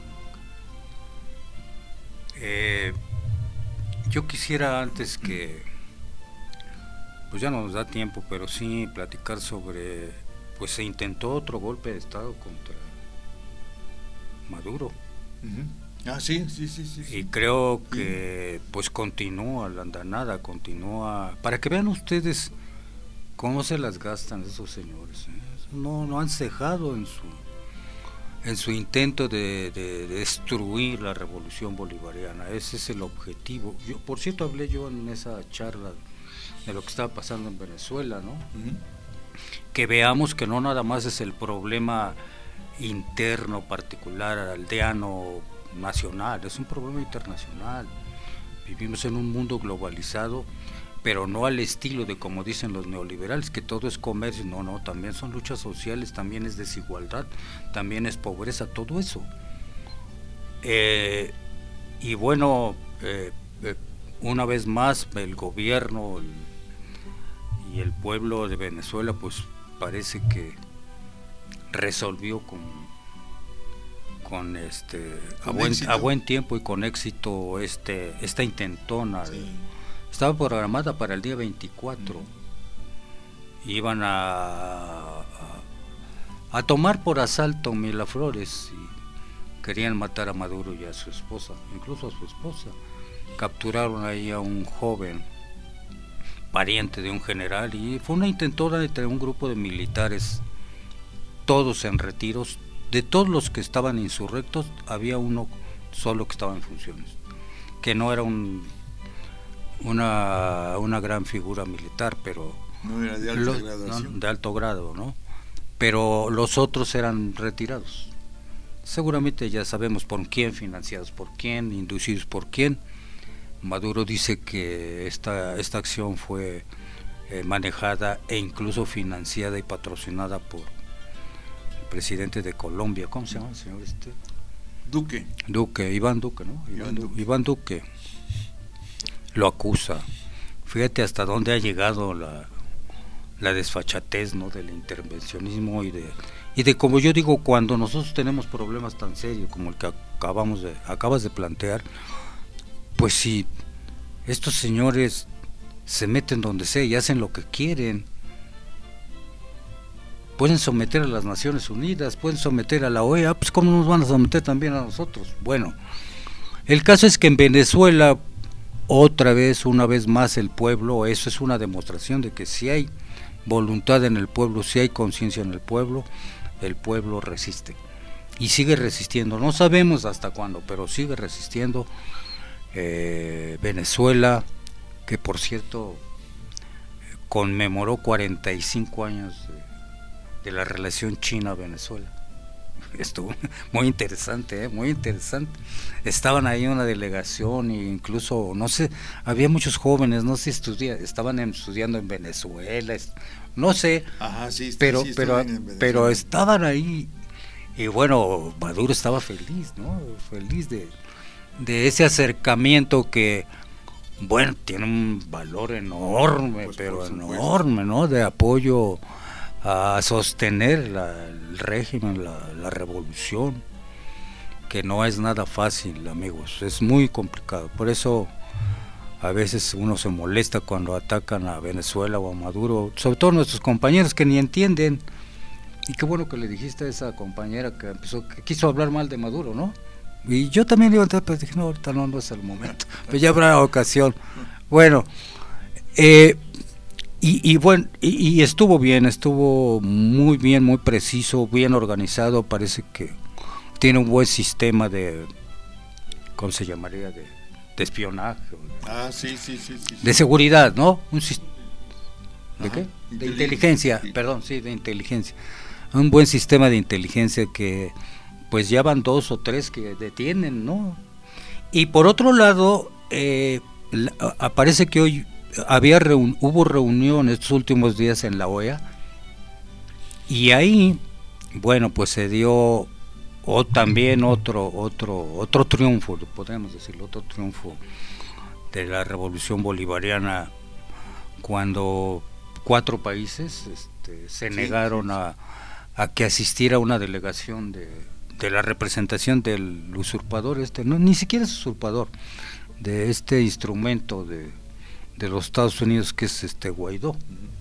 Eh, yo quisiera antes que pues ya no nos da tiempo, pero sí platicar sobre, pues se intentó otro golpe de Estado contra Maduro. Uh-huh. Ah, sí, sí, sí, sí, sí. Y creo que pues continúa la andanada, continúa, para que vean ustedes cómo se las gastan esos señores, ¿eh? No, no han cejado en su en su intento de, de, de destruir la revolución bolivariana. Ese es el objetivo. Yo, por cierto, hablé yo en esa charla de lo que estaba pasando en Venezuela, ¿no? Uh-huh. Que veamos que no nada más es el problema interno, particular, aldeano, nacional, es un problema internacional. Vivimos en un mundo globalizado, pero no al estilo de como dicen los neoliberales, que todo es comercio. No, no, también son luchas sociales, también es desigualdad, también es pobreza, todo eso. Eh, y bueno, eh, eh, una vez más, el gobierno el, y el pueblo de Venezuela, pues parece que resolvió con, con este con a, buen, a buen tiempo y con éxito este esta intentona. Sí. De, estaba programada para el día veinticuatro. Mm. Iban a, a a tomar por asalto Miraflores y querían matar a Maduro y a su esposa, incluso a su esposa. Capturaron ahí a un joven pariente de un general y fue una intentona entre un grupo de militares, todos en retiros. De todos los que estaban insurrectos había uno solo que estaba en funciones, que no era un una una gran figura militar, pero no era de alto lo, grado, no, de alto grado, ¿no? Pero los otros eran retirados. Seguramente ya sabemos por quién, financiados por quién, inducidos por quién. Maduro dice que esta esta acción fue eh, manejada e incluso financiada y patrocinada por el presidente de Colombia. ¿Cómo se llama el señor este? Duque. Duque, Iván Duque, ¿no? Iván, Iván, Duque. Iván Duque lo acusa. Fíjate hasta dónde ha llegado la, la desfachatez, ¿no? Del intervencionismo y de y de como yo digo, cuando nosotros tenemos problemas tan serios como el que acabamos de acabas de plantear, pues si estos señores se meten donde sea y hacen lo que quieren, pueden someter a las Naciones Unidas, pueden someter a la O E A, pues cómo nos van a someter también a nosotros. Bueno, el caso es que en Venezuela otra vez, una vez más el pueblo, eso es una demostración de que si hay voluntad en el pueblo, si hay conciencia en el pueblo, el pueblo resiste y sigue resistiendo. No sabemos hasta cuándo, pero sigue resistiendo. Eh, Venezuela, que por cierto conmemoró cuarenta y cinco años de, de la relación China-Venezuela. Estuvo muy interesante, ¿eh? muy interesante. Estaban ahí una delegación e incluso, no sé, había muchos jóvenes, no sé, estudia, estaban estudiando en Venezuela, no sé, Ajá, sí, pero, sí, pero, pero estaban ahí y bueno, Maduro estaba feliz, ¿no? Feliz de, de ese acercamiento que, bueno, tiene un valor enorme, pues pero enorme, ¿no? De apoyo a sostener la, el régimen, la, la revolución, que no es nada fácil, amigos, es muy complicado. Por eso a veces uno se molesta cuando atacan a Venezuela o a Maduro, sobre todo nuestros compañeros que ni entienden. Y qué bueno que le dijiste a esa compañera que empezó, que quiso hablar mal de Maduro, ¿no? Y yo también le iba a entrar, pero dije, no, ahorita no, no es el momento, pero ya habrá ocasión. Bueno, eh, y, y bueno, y, y estuvo bien, estuvo muy bien, muy preciso, bien organizado, parece que tiene un buen sistema de, ¿cómo se llamaría? De, de espionaje. Ah, sí, sí, sí, sí. De seguridad, ¿no? Un ¿De Ajá, qué? De inteligencia, inteligencia, sí. perdón, sí, de inteligencia. Un buen sistema de inteligencia que pues ya van dos o tres que detienen, ¿no? Y por otro lado, eh, la, aparece que hoy había reun, hubo reunión estos últimos días en la O E A y ahí, bueno, pues se dio o también otro otro otro triunfo, podemos decirlo, otro triunfo de la revolución bolivariana, cuando cuatro países este, se sí, negaron sí, sí. a a que asistiera una delegación de, de la representación del usurpador este, no, ni siquiera es usurpador, de este instrumento de, de los Estados Unidos, que es este Guaidó.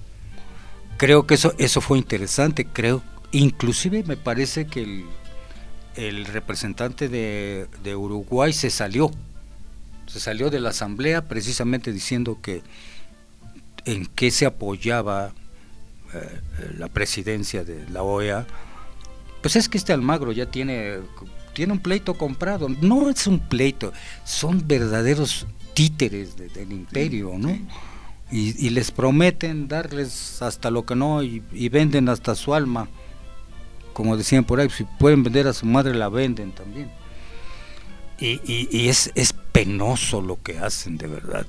Creo que eso eso fue interesante, creo, inclusive me parece que el, el representante de, de Uruguay se salió, se salió de la asamblea precisamente diciendo que en qué se apoyaba eh, la presidencia de la O E A. Pues es que este Almagro ya tiene, tiene un pleito comprado, no es un pleito, son verdaderos títeres de, del imperio, ¿no? Y, y les prometen darles hasta lo que no, y, y venden hasta su alma, como decían por ahí, si pueden vender a su madre la venden también. Y, y, y es, es penoso lo que hacen, de verdad.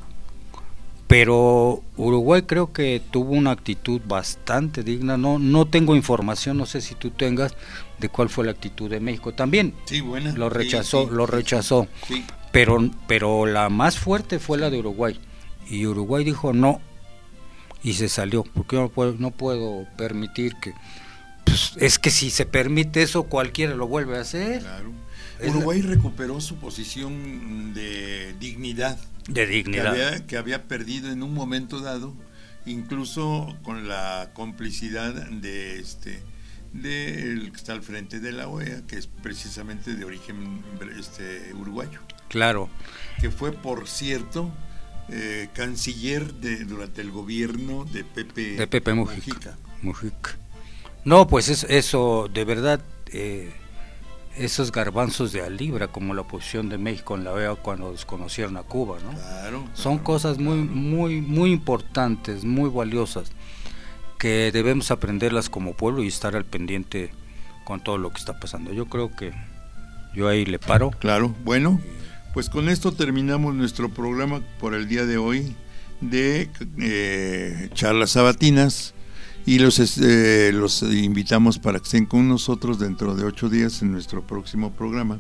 Pero Uruguay creo que tuvo una actitud bastante digna. No no tengo información, no sé si tú tengas, de cuál fue la actitud de México. También sí, buena. lo rechazó, sí, sí, lo rechazó. Sí. Pero pero la más fuerte fue la de Uruguay. Y Uruguay dijo no y se salió, porque no puedo, no puedo permitir que, pues, es que si se permite eso cualquiera lo vuelve a hacer. Claro. Uruguay recuperó su posición de dignidad. De dignidad. Que había, que había perdido en un momento dado, incluso con la complicidad de este de el que está al frente de la O E A, que es precisamente de origen este uruguayo. Claro. Que fue, por cierto, eh, canciller de, durante el gobierno de Pepe, de Pepe Mujica. Mujica. No, pues es, eso, de verdad, eh, esos garbanzos de a libra, como la posición de México en la O E A cuando desconocieron a Cuba, ¿no? Claro, son claro, cosas muy, claro. muy, muy importantes, muy valiosas, que debemos aprenderlas como pueblo y estar al pendiente con todo lo que está pasando. Yo creo que yo ahí le paro. Claro, bueno, pues con esto terminamos nuestro programa por el día de hoy de eh, charlas sabatinas. Y los, eh, los invitamos para que estén con nosotros dentro de ocho días en nuestro próximo programa,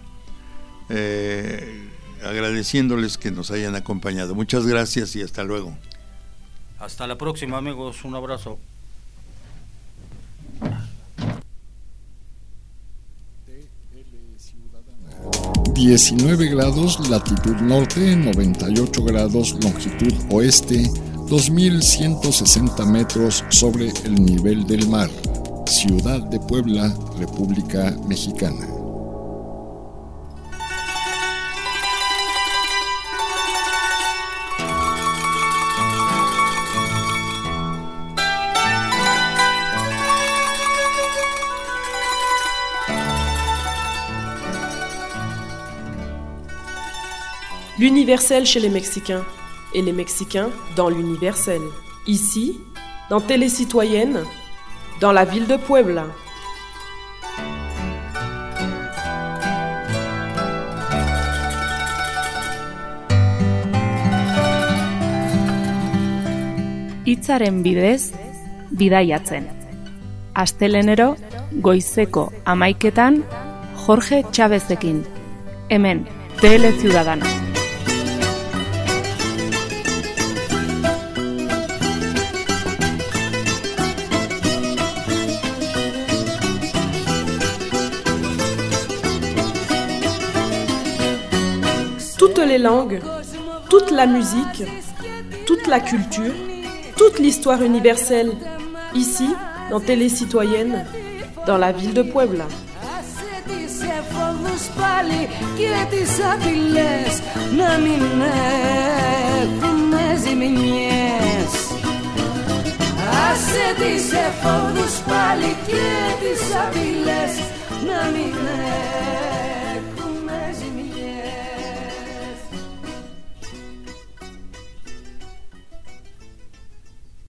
eh, agradeciéndoles que nos hayan acompañado. Muchas gracias y hasta luego. Hasta la próxima, amigos, un abrazo. diecinueve grados latitud norte, noventa y ocho grados longitud oeste, dos mil ciento sesenta metros sobre el nivel del mar. Ciudad de Puebla, República Mexicana. L'universel chez les Mexicains, et les Mexicains dans l'universel. Ici, dans Télécitoyenne, dans la ville de Puebla. Hitzaren bidez, bidaiatzen. Astelenero, goizeko hamaiketan, Jorge Chávezekin. Hemen, Tele Ciudadana. Toutes les langues, toute la musique, toute la culture, toute l'histoire universelle, ici, dans Télécitoyenne, dans la ville de Puebla. Άσε τις εφόδους πάλι και τις απειλές να μην